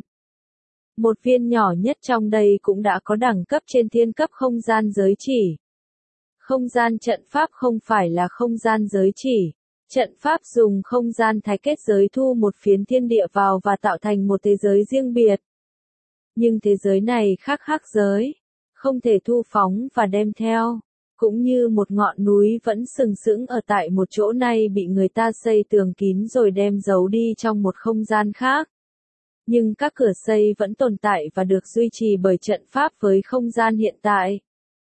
Một viên nhỏ nhất trong đây cũng đã có đẳng cấp trên thiên cấp không gian giới chỉ. Không gian trận pháp không phải là không gian giới chỉ. Trận pháp dùng không gian thạch kết giới thu một phiến thiên địa vào và tạo thành một thế giới riêng biệt. Nhưng thế giới này khác giới. Không thể thu phóng và đem theo. Cũng như một ngọn núi vẫn sừng sững ở tại một chỗ này bị người ta xây tường kín rồi đem giấu đi trong một không gian khác. Nhưng các cửa xây vẫn tồn tại và được duy trì bởi trận pháp với không gian hiện tại.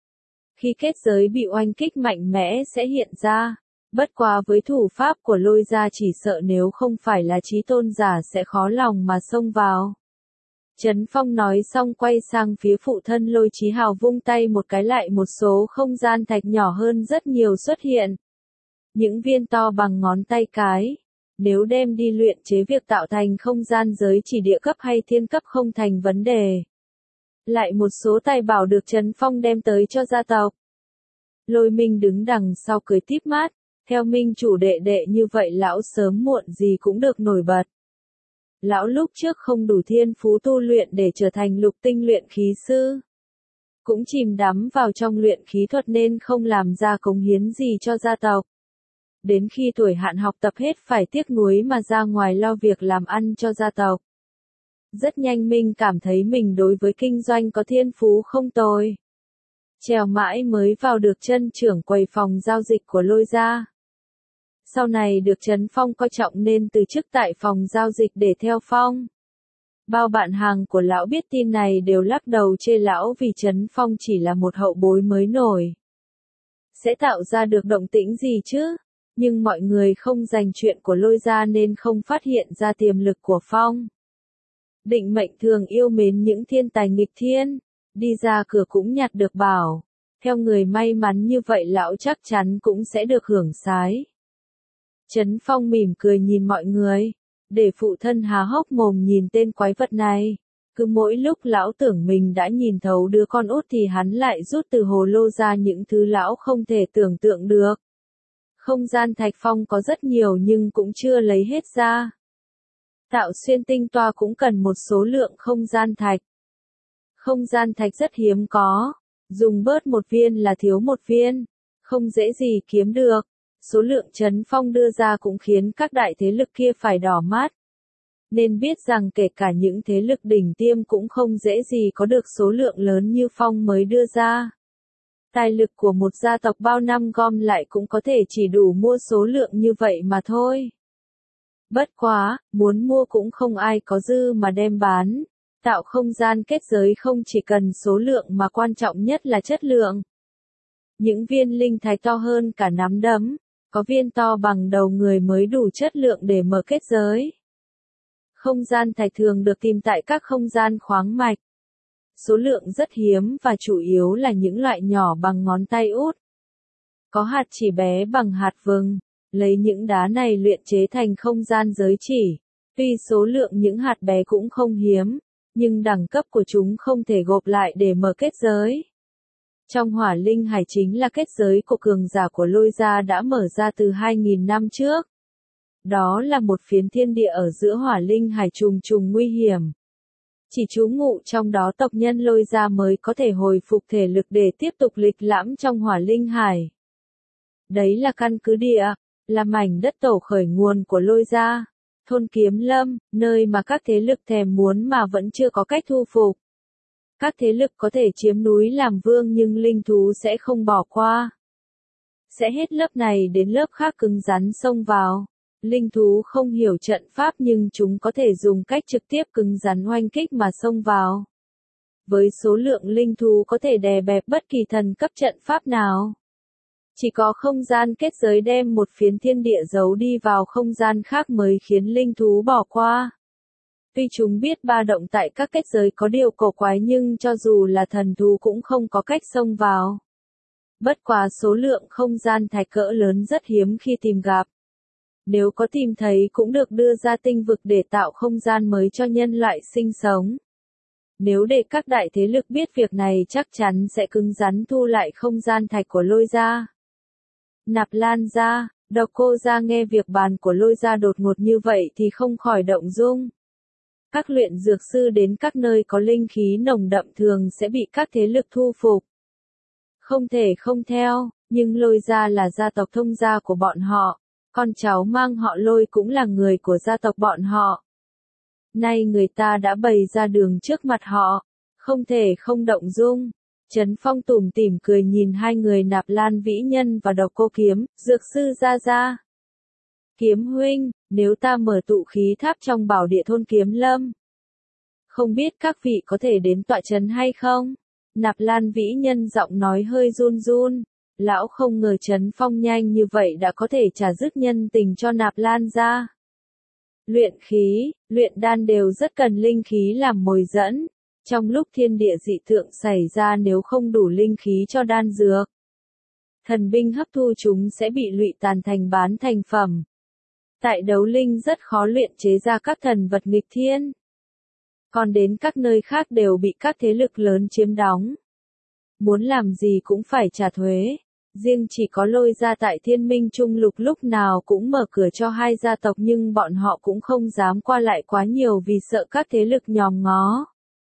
Khi kết giới bị oanh kích mạnh mẽ sẽ hiện ra. Bất quá với thủ pháp của Lôi Gia chỉ sợ nếu không phải là chí tôn giả sẽ khó lòng mà xông vào. Trấn Phong nói xong quay sang phía phụ thân Lôi Chí Hào vung tay một cái lại một số không gian thạch nhỏ hơn rất nhiều xuất hiện. Những viên to bằng ngón tay cái. Nếu đem đi luyện chế việc tạo thành không gian giới chỉ địa cấp hay thiên cấp không thành vấn đề. Lại một số tài bảo được Trấn Phong đem tới cho gia tộc. Lôi Minh đứng đằng sau cười tít mắt. Theo Minh chủ đệ đệ như vậy lão sớm muộn gì cũng được nổi bật. Lão lúc trước không đủ thiên phú tu luyện để trở thành lục tinh luyện khí sư. Cũng chìm đắm vào trong luyện khí thuật nên không làm ra cống hiến gì cho gia tộc. Đến khi tuổi hạn học tập hết phải tiếc nuối mà ra ngoài lo việc làm ăn cho gia tộc. Rất nhanh Minh cảm thấy mình đối với kinh doanh có thiên phú không tồi. Trèo mãi mới vào được chân trưởng quầy phòng giao dịch của Lôi Gia. Sau này được Trấn Phong coi trọng nên từ chức tại phòng giao dịch để theo Phong. Bao bạn hàng của lão biết tin này đều lắc đầu chê lão vì Trấn Phong chỉ là một hậu bối mới nổi. Sẽ tạo ra được động tĩnh gì chứ? Nhưng mọi người không dành chuyện của Lôi Gia nên không phát hiện ra tiềm lực của Phong. Định mệnh thường yêu mến những thiên tài nghịch thiên, đi ra cửa cũng nhặt được bảo. Theo người may mắn như vậy lão chắc chắn cũng sẽ được hưởng sái. Trấn Phong mỉm cười nhìn mọi người, để phụ thân há hốc mồm nhìn tên quái vật này. Cứ mỗi lúc lão tưởng mình đã nhìn thấu đứa con út thì hắn lại rút từ hồ lô ra những thứ lão không thể tưởng tượng được. Không gian thạch Phong có rất nhiều nhưng cũng chưa lấy hết ra. Tạo xuyên tinh toa cũng cần một số lượng không gian thạch. Không gian thạch rất hiếm có, dùng bớt một viên là thiếu một viên, không dễ gì kiếm được. Số lượng Trấn Phong đưa ra cũng khiến các đại thế lực kia phải đỏ mắt. Nên biết rằng kể cả những thế lực đỉnh tiêm cũng không dễ gì có được số lượng lớn như Phong mới đưa ra. Tài lực của một gia tộc bao năm gom lại cũng có thể chỉ đủ mua số lượng như vậy mà thôi. Bất quá, muốn mua cũng không ai có dư mà đem bán. Tạo không gian kết giới không chỉ cần số lượng mà quan trọng nhất là chất lượng. Những viên linh thạch to hơn cả nắm đấm, Có viên to bằng đầu người mới đủ chất lượng để mở kết giới. Không gian thạch thường được tìm tại các không gian khoáng mạch. Số lượng rất hiếm và chủ yếu là những loại nhỏ bằng ngón tay út. Có hạt chỉ bé bằng hạt vừng, lấy những đá này luyện chế thành không gian giới chỉ. Tuy số lượng những hạt bé cũng không hiếm, nhưng đẳng cấp của chúng không thể gộp lại để mở kết giới. Trong hỏa linh hải chính là kết giới của cường giả của Lôi Gia đã mở ra từ 2.000 năm trước. Đó là một phiến thiên địa ở giữa hỏa linh hải trùng trùng nguy hiểm. Chỉ trú ngụ trong đó tộc nhân Lôi Gia mới có thể hồi phục thể lực để tiếp tục lịch lãm trong hỏa linh hải. Đấy là căn cứ địa, là mảnh đất tổ khởi nguồn của Lôi Gia, thôn Kiếm Lâm, nơi mà các thế lực thèm muốn mà vẫn chưa có cách thu phục. Các thế lực có thể chiếm núi làm vương nhưng linh thú sẽ không bỏ qua. Sẽ hết lớp này đến lớp khác cứng rắn xông vào. Linh thú không hiểu trận pháp nhưng chúng có thể dùng cách trực tiếp cứng rắn oanh kích mà xông vào. Với số lượng linh thú có thể đè bẹp bất kỳ thần cấp trận pháp nào. Chỉ có không gian kết giới đem một phiến thiên địa giấu đi vào không gian khác mới khiến linh thú bỏ qua. Tuy chúng biết ba động tại các kết giới có điều cổ quái nhưng cho dù là thần thú cũng không có cách xông vào. Bất quá số lượng không gian thạch cỡ lớn rất hiếm khi tìm gặp. Nếu có tìm thấy cũng được đưa ra tinh vực để tạo không gian mới cho nhân loại sinh sống. Nếu để các đại thế lực biết việc này chắc chắn sẽ cứng rắn thu lại không gian thạch của Lôi Gia. Nạp Lan Gia, Độc Cô Gia nghe việc bàn của Lôi Gia đột ngột như vậy thì không khỏi động dung. Các luyện dược sư đến các nơi có linh khí nồng đậm thường sẽ bị các thế lực thu phục. Không thể không theo, nhưng Lôi Gia là gia tộc thông gia của bọn họ, con cháu mang họ Lôi cũng là người của gia tộc bọn họ. Nay người ta đã bày ra đường trước mặt họ, không thể không động dung. Trấn Phong tủm tỉm cười nhìn hai người Nạp Lan Vĩ Nhân và Độc Cô Kiếm, dược sư Gia. Kiếm huynh, nếu ta mở tụ khí tháp trong bảo địa thôn Kiếm Lâm, không biết các vị có thể đến tọa trấn hay không? Nạp Lan Vĩ Nhân giọng nói hơi run run. Lão không ngờ Trấn Phong nhanh như vậy đã có thể trả dứt nhân tình cho Nạp Lan gia. Luyện khí, luyện đan đều rất cần linh khí làm mồi dẫn. Trong lúc thiên địa dị tượng xảy ra nếu không đủ linh khí cho đan dược, thần binh hấp thu chúng sẽ bị lụy tàn thành bán thành phẩm. Tại đấu linh rất khó luyện chế ra các thần vật nghịch thiên. Còn đến các nơi khác đều bị các thế lực lớn chiếm đóng. Muốn làm gì cũng phải trả thuế. Riêng chỉ có Lôi Gia tại Thiên Minh Trung Lục lúc nào cũng mở cửa cho hai gia tộc nhưng bọn họ cũng không dám qua lại quá nhiều vì sợ các thế lực nhòm ngó.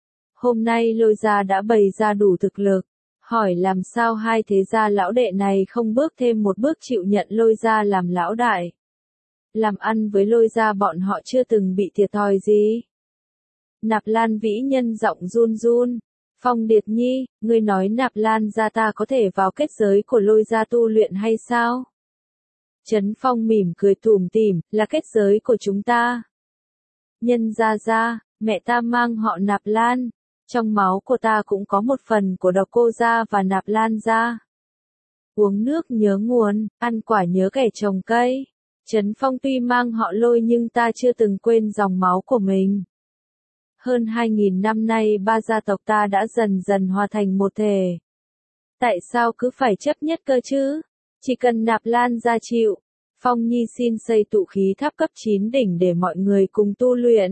Hôm nay Lôi Gia đã bày ra đủ thực lực. Hỏi làm sao hai thế gia lão đệ này không bước thêm một bước chịu nhận Lôi Gia làm lão đại. Làm ăn với Lôi Gia bọn họ chưa từng bị thiệt thòi gì. Nạp Lan Vĩ Nhân giọng run run. Phong Điệt Nhi, ngươi nói Nạp Lan gia ta có thể vào kết giới của Lôi Gia tu luyện hay sao? Trấn Phong mỉm cười tủm tỉm, là kết giới của chúng ta. Nhân gia, mẹ ta mang họ Nạp Lan. Trong máu của ta cũng có một phần của Độc Cô gia và Nạp Lan gia. Uống nước nhớ nguồn, ăn quả nhớ kẻ trồng cây. Trấn Phong tuy mang họ Lôi nhưng ta chưa từng quên dòng máu của mình. Hơn 2.000 năm nay ba gia tộc ta đã dần dần hòa thành một thể. Tại sao cứ phải chấp nhất cơ chứ? Chỉ cần Nạp Lan gia chịu, Phong Nhi xin xây tụ khí tháp cấp 9 đỉnh để mọi người cùng tu luyện.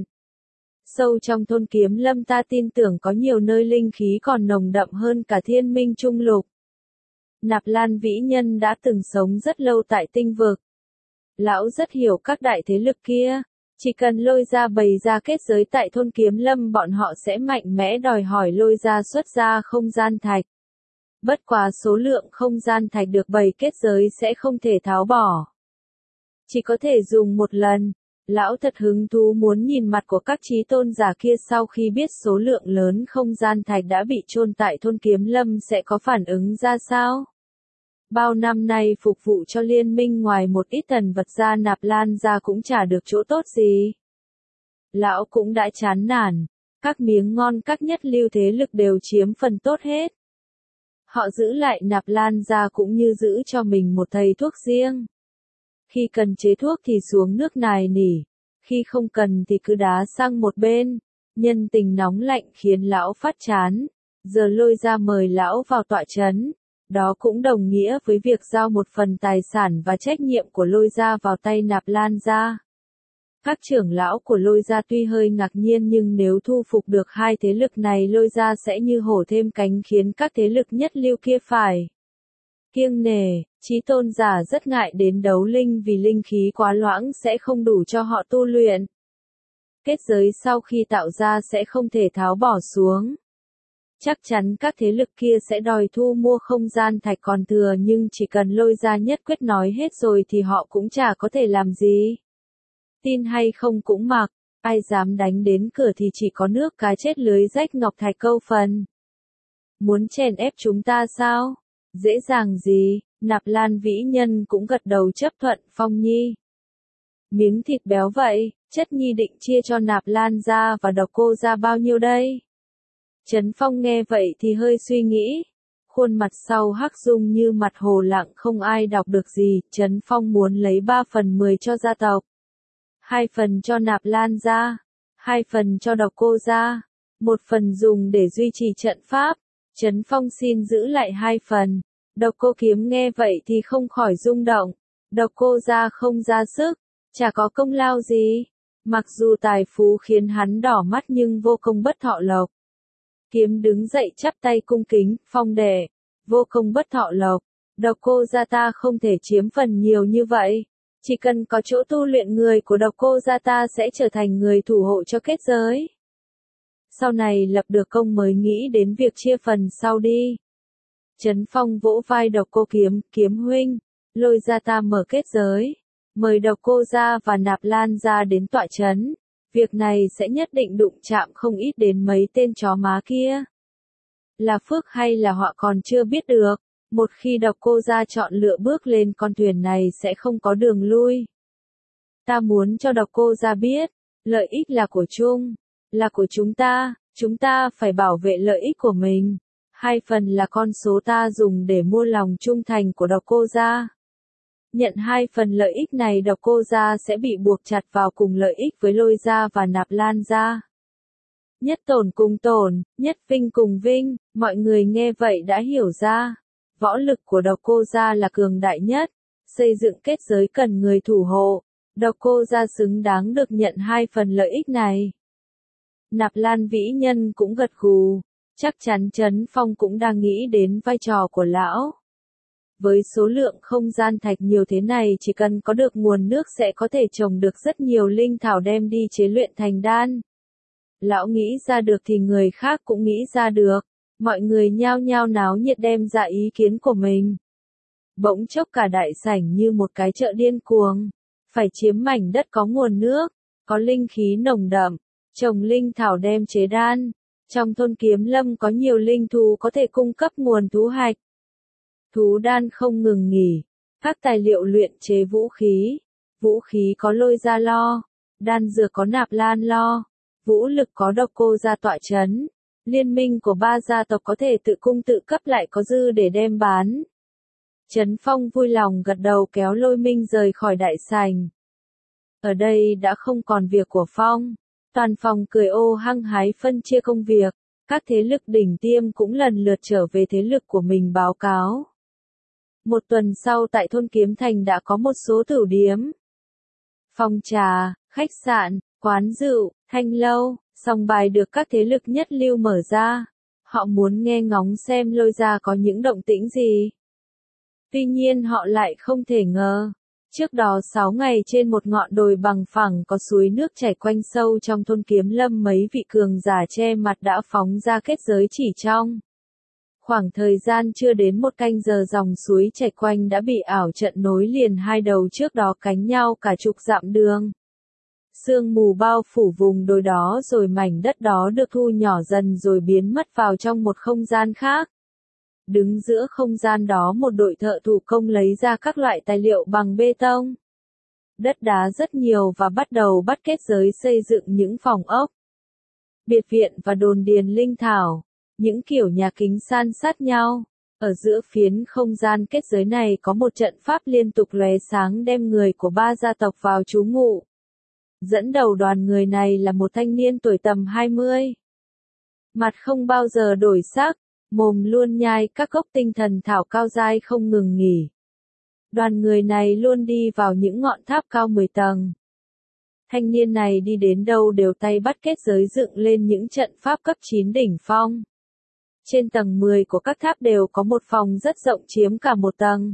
Sâu trong thôn Kiếm Lâm ta tin tưởng có nhiều nơi linh khí còn nồng đậm hơn cả Thiên Minh Trung Lục. Nạp Lan Vĩ Nhân đã từng sống rất lâu tại tinh vực. Lão rất hiểu các đại thế lực kia. Chỉ cần Lôi Gia bày ra kết giới tại thôn Kiếm Lâm bọn họ sẽ mạnh mẽ đòi hỏi Lôi Gia xuất ra không gian thạch. Bất quá số lượng không gian thạch được bày kết giới sẽ không thể tháo bỏ. Chỉ có thể dùng một lần. Lão thật hứng thú muốn nhìn mặt của các chí tôn giả kia sau khi biết số lượng lớn không gian thạch đã bị chôn tại thôn Kiếm Lâm sẽ có phản ứng ra sao. Bao năm nay phục vụ cho liên minh ngoài một ít thần vật ra Nạp Lan gia cũng chả được chỗ tốt gì. Lão cũng đã chán nản, các miếng ngon các nhất lưu thế lực đều chiếm phần tốt hết. Họ giữ lại Nạp Lan gia cũng như giữ cho mình một thầy thuốc riêng. Khi cần chế thuốc thì xuống nước nài nỉ, khi không cần thì cứ đá sang một bên. Nhân tình nóng lạnh khiến lão phát chán, giờ Lôi Gia mời lão vào tọa trấn. Đó cũng đồng nghĩa với việc giao một phần tài sản và trách nhiệm của Lôi Gia vào tay Nạp Lan gia. Các trưởng lão của Lôi Gia tuy hơi ngạc nhiên nhưng nếu thu phục được hai thế lực này Lôi Gia sẽ như hổ thêm cánh khiến các thế lực nhất lưu kia phải kiêng nể. Chí Tôn giả rất ngại đến đấu linh vì linh khí quá loãng sẽ không đủ cho họ tu luyện. Kết giới sau khi tạo ra sẽ không thể tháo bỏ xuống. Chắc chắn các thế lực kia sẽ đòi thu mua không gian thạch còn thừa nhưng chỉ cần Lôi Gia nhất quyết nói hết rồi thì họ cũng chả có thể làm gì. Tin hay không cũng mặc, ai dám đánh đến cửa thì chỉ có nước cá chết lưới rách ngọc thạch câu phần. Muốn chèn ép chúng ta sao? Dễ dàng gì, Nạp Lan Vĩ Nhân cũng gật đầu chấp thuận. Phong Nhi. Miếng thịt béo vậy, Chất Nhi định chia cho Nạp Lan gia và Độc Cô gia bao nhiêu đây? Trấn Phong nghe vậy thì hơi suy nghĩ. Khuôn mặt sau hắc dung như mặt hồ lặng không ai đọc được gì. Trấn Phong muốn lấy 3/10 cho gia tộc. 2 phần cho Nạp Lan gia. 2 phần cho Độc Cô gia. 1 phần dùng để duy trì trận pháp. Trấn Phong xin giữ lại 2 phần. Độc Cô Kiếm nghe vậy thì không khỏi rung động. Độc Cô gia không ra sức, chả có công lao gì. Mặc dù tài phú khiến hắn đỏ mắt nhưng vô công bất thọ lộc. Kiếm đứng dậy chắp tay cung kính. Phong đệ, vô công bất thọ lộc. Độc Cô gia ta không thể chiếm phần nhiều như vậy. Chỉ cần có chỗ tu luyện người của Độc Cô gia ta sẽ trở thành người thủ hộ cho kết giới. Sau này lập được công mới nghĩ đến việc chia phần sau đi. Trấn Phong vỗ vai Độc Cô Kiếm. Kiếm huynh, Lôi gia ta mở kết giới. Mời Độc Cô gia và Nạp Lan gia đến tọa trấn. Việc này sẽ nhất định đụng chạm không ít đến mấy tên chó má kia. Là phước hay là họa còn chưa biết được. Một khi Độc Cô gia chọn lựa bước lên con thuyền này sẽ không có đường lui. Ta muốn cho Độc Cô gia biết, lợi ích là của chung, là của chúng ta phải bảo vệ lợi ích của mình. 2 phần là con số ta dùng để mua lòng trung thành của Độc Cô gia. Nhận 2 phần lợi ích này Độc Cô gia sẽ bị buộc chặt vào cùng lợi ích với Lôi gia và Nạp Lan gia. Nhất tổn cùng tổn, nhất vinh cùng vinh, mọi người nghe vậy đã hiểu ra. Võ lực của Độc Cô gia là cường đại nhất, xây dựng kết giới cần người thủ hộ. Độc Cô gia xứng đáng được nhận 2 phần lợi ích này. Nạp Lan Vĩ Nhân cũng gật gù, chắc chắn Trấn Phong cũng đang nghĩ đến vai trò của lão. Với số lượng không gian thạch nhiều thế này chỉ cần có được nguồn nước sẽ có thể trồng được rất nhiều linh thảo đem đi chế luyện thành đan. Lão nghĩ ra được thì người khác cũng nghĩ ra được, mọi người nhao nhao náo nhiệt đem ra ý kiến của mình. Bỗng chốc cả đại sảnh như một cái chợ điên cuồng, phải chiếm mảnh đất có nguồn nước, có linh khí nồng đậm, trồng linh thảo đem chế đan. Trong thôn Kiếm Lâm có nhiều linh thú có thể cung cấp nguồn thú hạch. Thú đan không ngừng nghỉ, các tài liệu luyện chế vũ khí có Lôi gia lo, đan dược có Nạp Lan lo, vũ lực có Độc Cô gia tọa trấn. Liên minh của 3 gia tộc có thể tự cung tự cấp lại có dư để đem bán. Trấn Phong vui lòng gật đầu kéo Lôi Minh rời khỏi đại sảnh. Ở đây đã không còn việc của Phong. Toàn phòng cười ô hăng hái phân chia công việc. Các thế lực đỉnh tiêm cũng lần lượt trở về thế lực của mình báo cáo. Một tuần sau tại thôn Kiếm Thành đã có một số tửu điếm, phòng trà, khách sạn, quán rượu, thanh lâu, sòng bài được các thế lực nhất lưu mở ra. Họ muốn nghe ngóng xem Lôi gia có những động tĩnh gì. Tuy nhiên họ lại không thể ngờ. Trước đó 6 ngày trên một ngọn đồi bằng phẳng có suối nước chảy quanh sâu trong thôn Kiếm Lâm mấy vị cường giả che mặt đã phóng ra kết giới chỉ trong. Khoảng thời gian chưa đến 1 canh giờ dòng suối chảy quanh đã bị ảo trận nối liền hai đầu trước đó cánh nhau cả chục dặm đường. Sương mù bao phủ vùng đồi đó rồi mảnh đất đó được thu nhỏ dần rồi biến mất vào trong một không gian khác. Đứng giữa không gian đó một đội thợ thủ công lấy ra các loại tài liệu bằng bê tông, đất đá rất nhiều và bắt đầu bắt kết giới xây dựng những phòng ốc, biệt viện và đồn điền linh thảo, những kiểu nhà kính san sát nhau. Ở giữa phiến không gian kết giới này có một trận pháp liên tục lóe sáng đem người của ba gia tộc vào trú ngụ. Dẫn đầu đoàn người này là một thanh niên tuổi tầm 20. Mặt không bao giờ đổi sắc, mồm luôn nhai các gốc tinh thần thảo cao dai không ngừng nghỉ. Đoàn người này luôn đi vào những ngọn tháp cao 10 tầng. Thanh niên này đi đến đâu đều tay bắt kết giới dựng lên những trận pháp cấp 9 đỉnh phong. Trên tầng 10 của các tháp đều có một phòng rất rộng chiếm cả một tầng.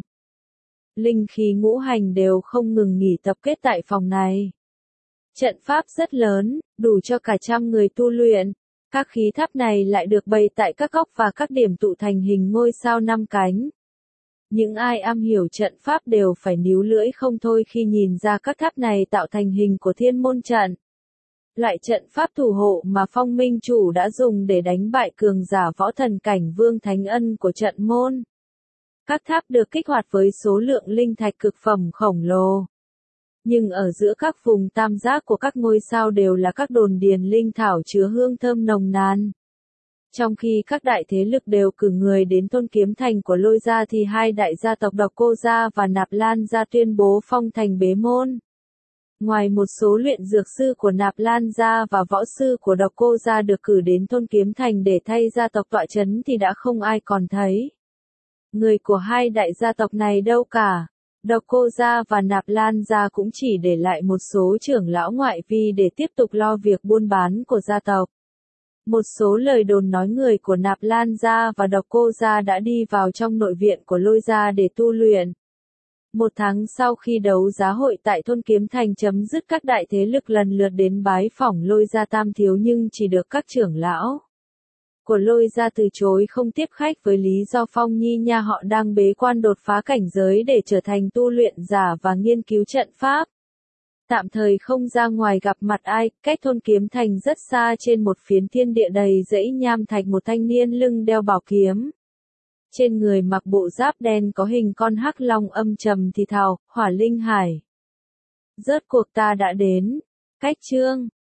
Linh khí ngũ hành đều không ngừng nghỉ tập kết tại phòng này. Trận pháp rất lớn, đủ cho cả trăm người tu luyện. Các khí tháp này lại được bày tại các góc và các điểm tụ thành hình ngôi sao 5 cánh. Những ai am hiểu trận pháp đều phải níu lưỡi không thôi khi nhìn ra các tháp này tạo thành hình của thiên môn trận. Loại trận pháp thủ hộ mà Phong Minh Chủ đã dùng để đánh bại cường giả võ thần cảnh Vương Thánh Ân của trận môn. Các tháp được kích hoạt với số lượng linh thạch cực phẩm khổng lồ. Nhưng ở giữa các vùng tam giác của các ngôi sao đều là các đồn điền linh thảo chứa hương thơm nồng nàn. Trong khi các đại thế lực đều cử người đến Thôn Kiếm Thành của Lôi gia thì hai đại gia tộc Độc Cô gia và Nạp Lan gia tuyên bố phong thành bế môn. Ngoài một số luyện dược sư của Nạp Lan gia và võ sư của Độc Cô gia được cử đến Thôn Kiếm Thành để thay gia tộc tọa chấn thì đã không ai còn thấy. Người của hai đại gia tộc này đâu cả. Độc Cô gia và Nạp Lan gia cũng chỉ để lại một số trưởng lão ngoại vi để tiếp tục lo việc buôn bán của gia tộc. Một số lời đồn nói người của Nạp Lan gia và Độc Cô gia đã đi vào trong nội viện của Lôi gia để tu luyện. Một tháng sau khi đấu giá hội tại Thôn Kiếm Thành chấm dứt, các đại thế lực lần lượt đến bái phỏng Lôi gia tam thiếu nhưng chỉ được các trưởng lão của Lôi gia từ chối không tiếp khách với lý do Phong Nhi nha họ đang bế quan đột phá cảnh giới để trở thành tu luyện giả và nghiên cứu trận pháp. Tạm thời không ra ngoài gặp mặt ai, cách Thôn Kiếm Thành rất xa trên một phiến thiên địa đầy dãy nham thạch một thanh niên lưng đeo bảo kiếm. Trên người mặc bộ giáp đen có hình con hắc long âm trầm thì thào, Hỏa Linh Hải. Rốt cuộc ta đã đến. Cách chương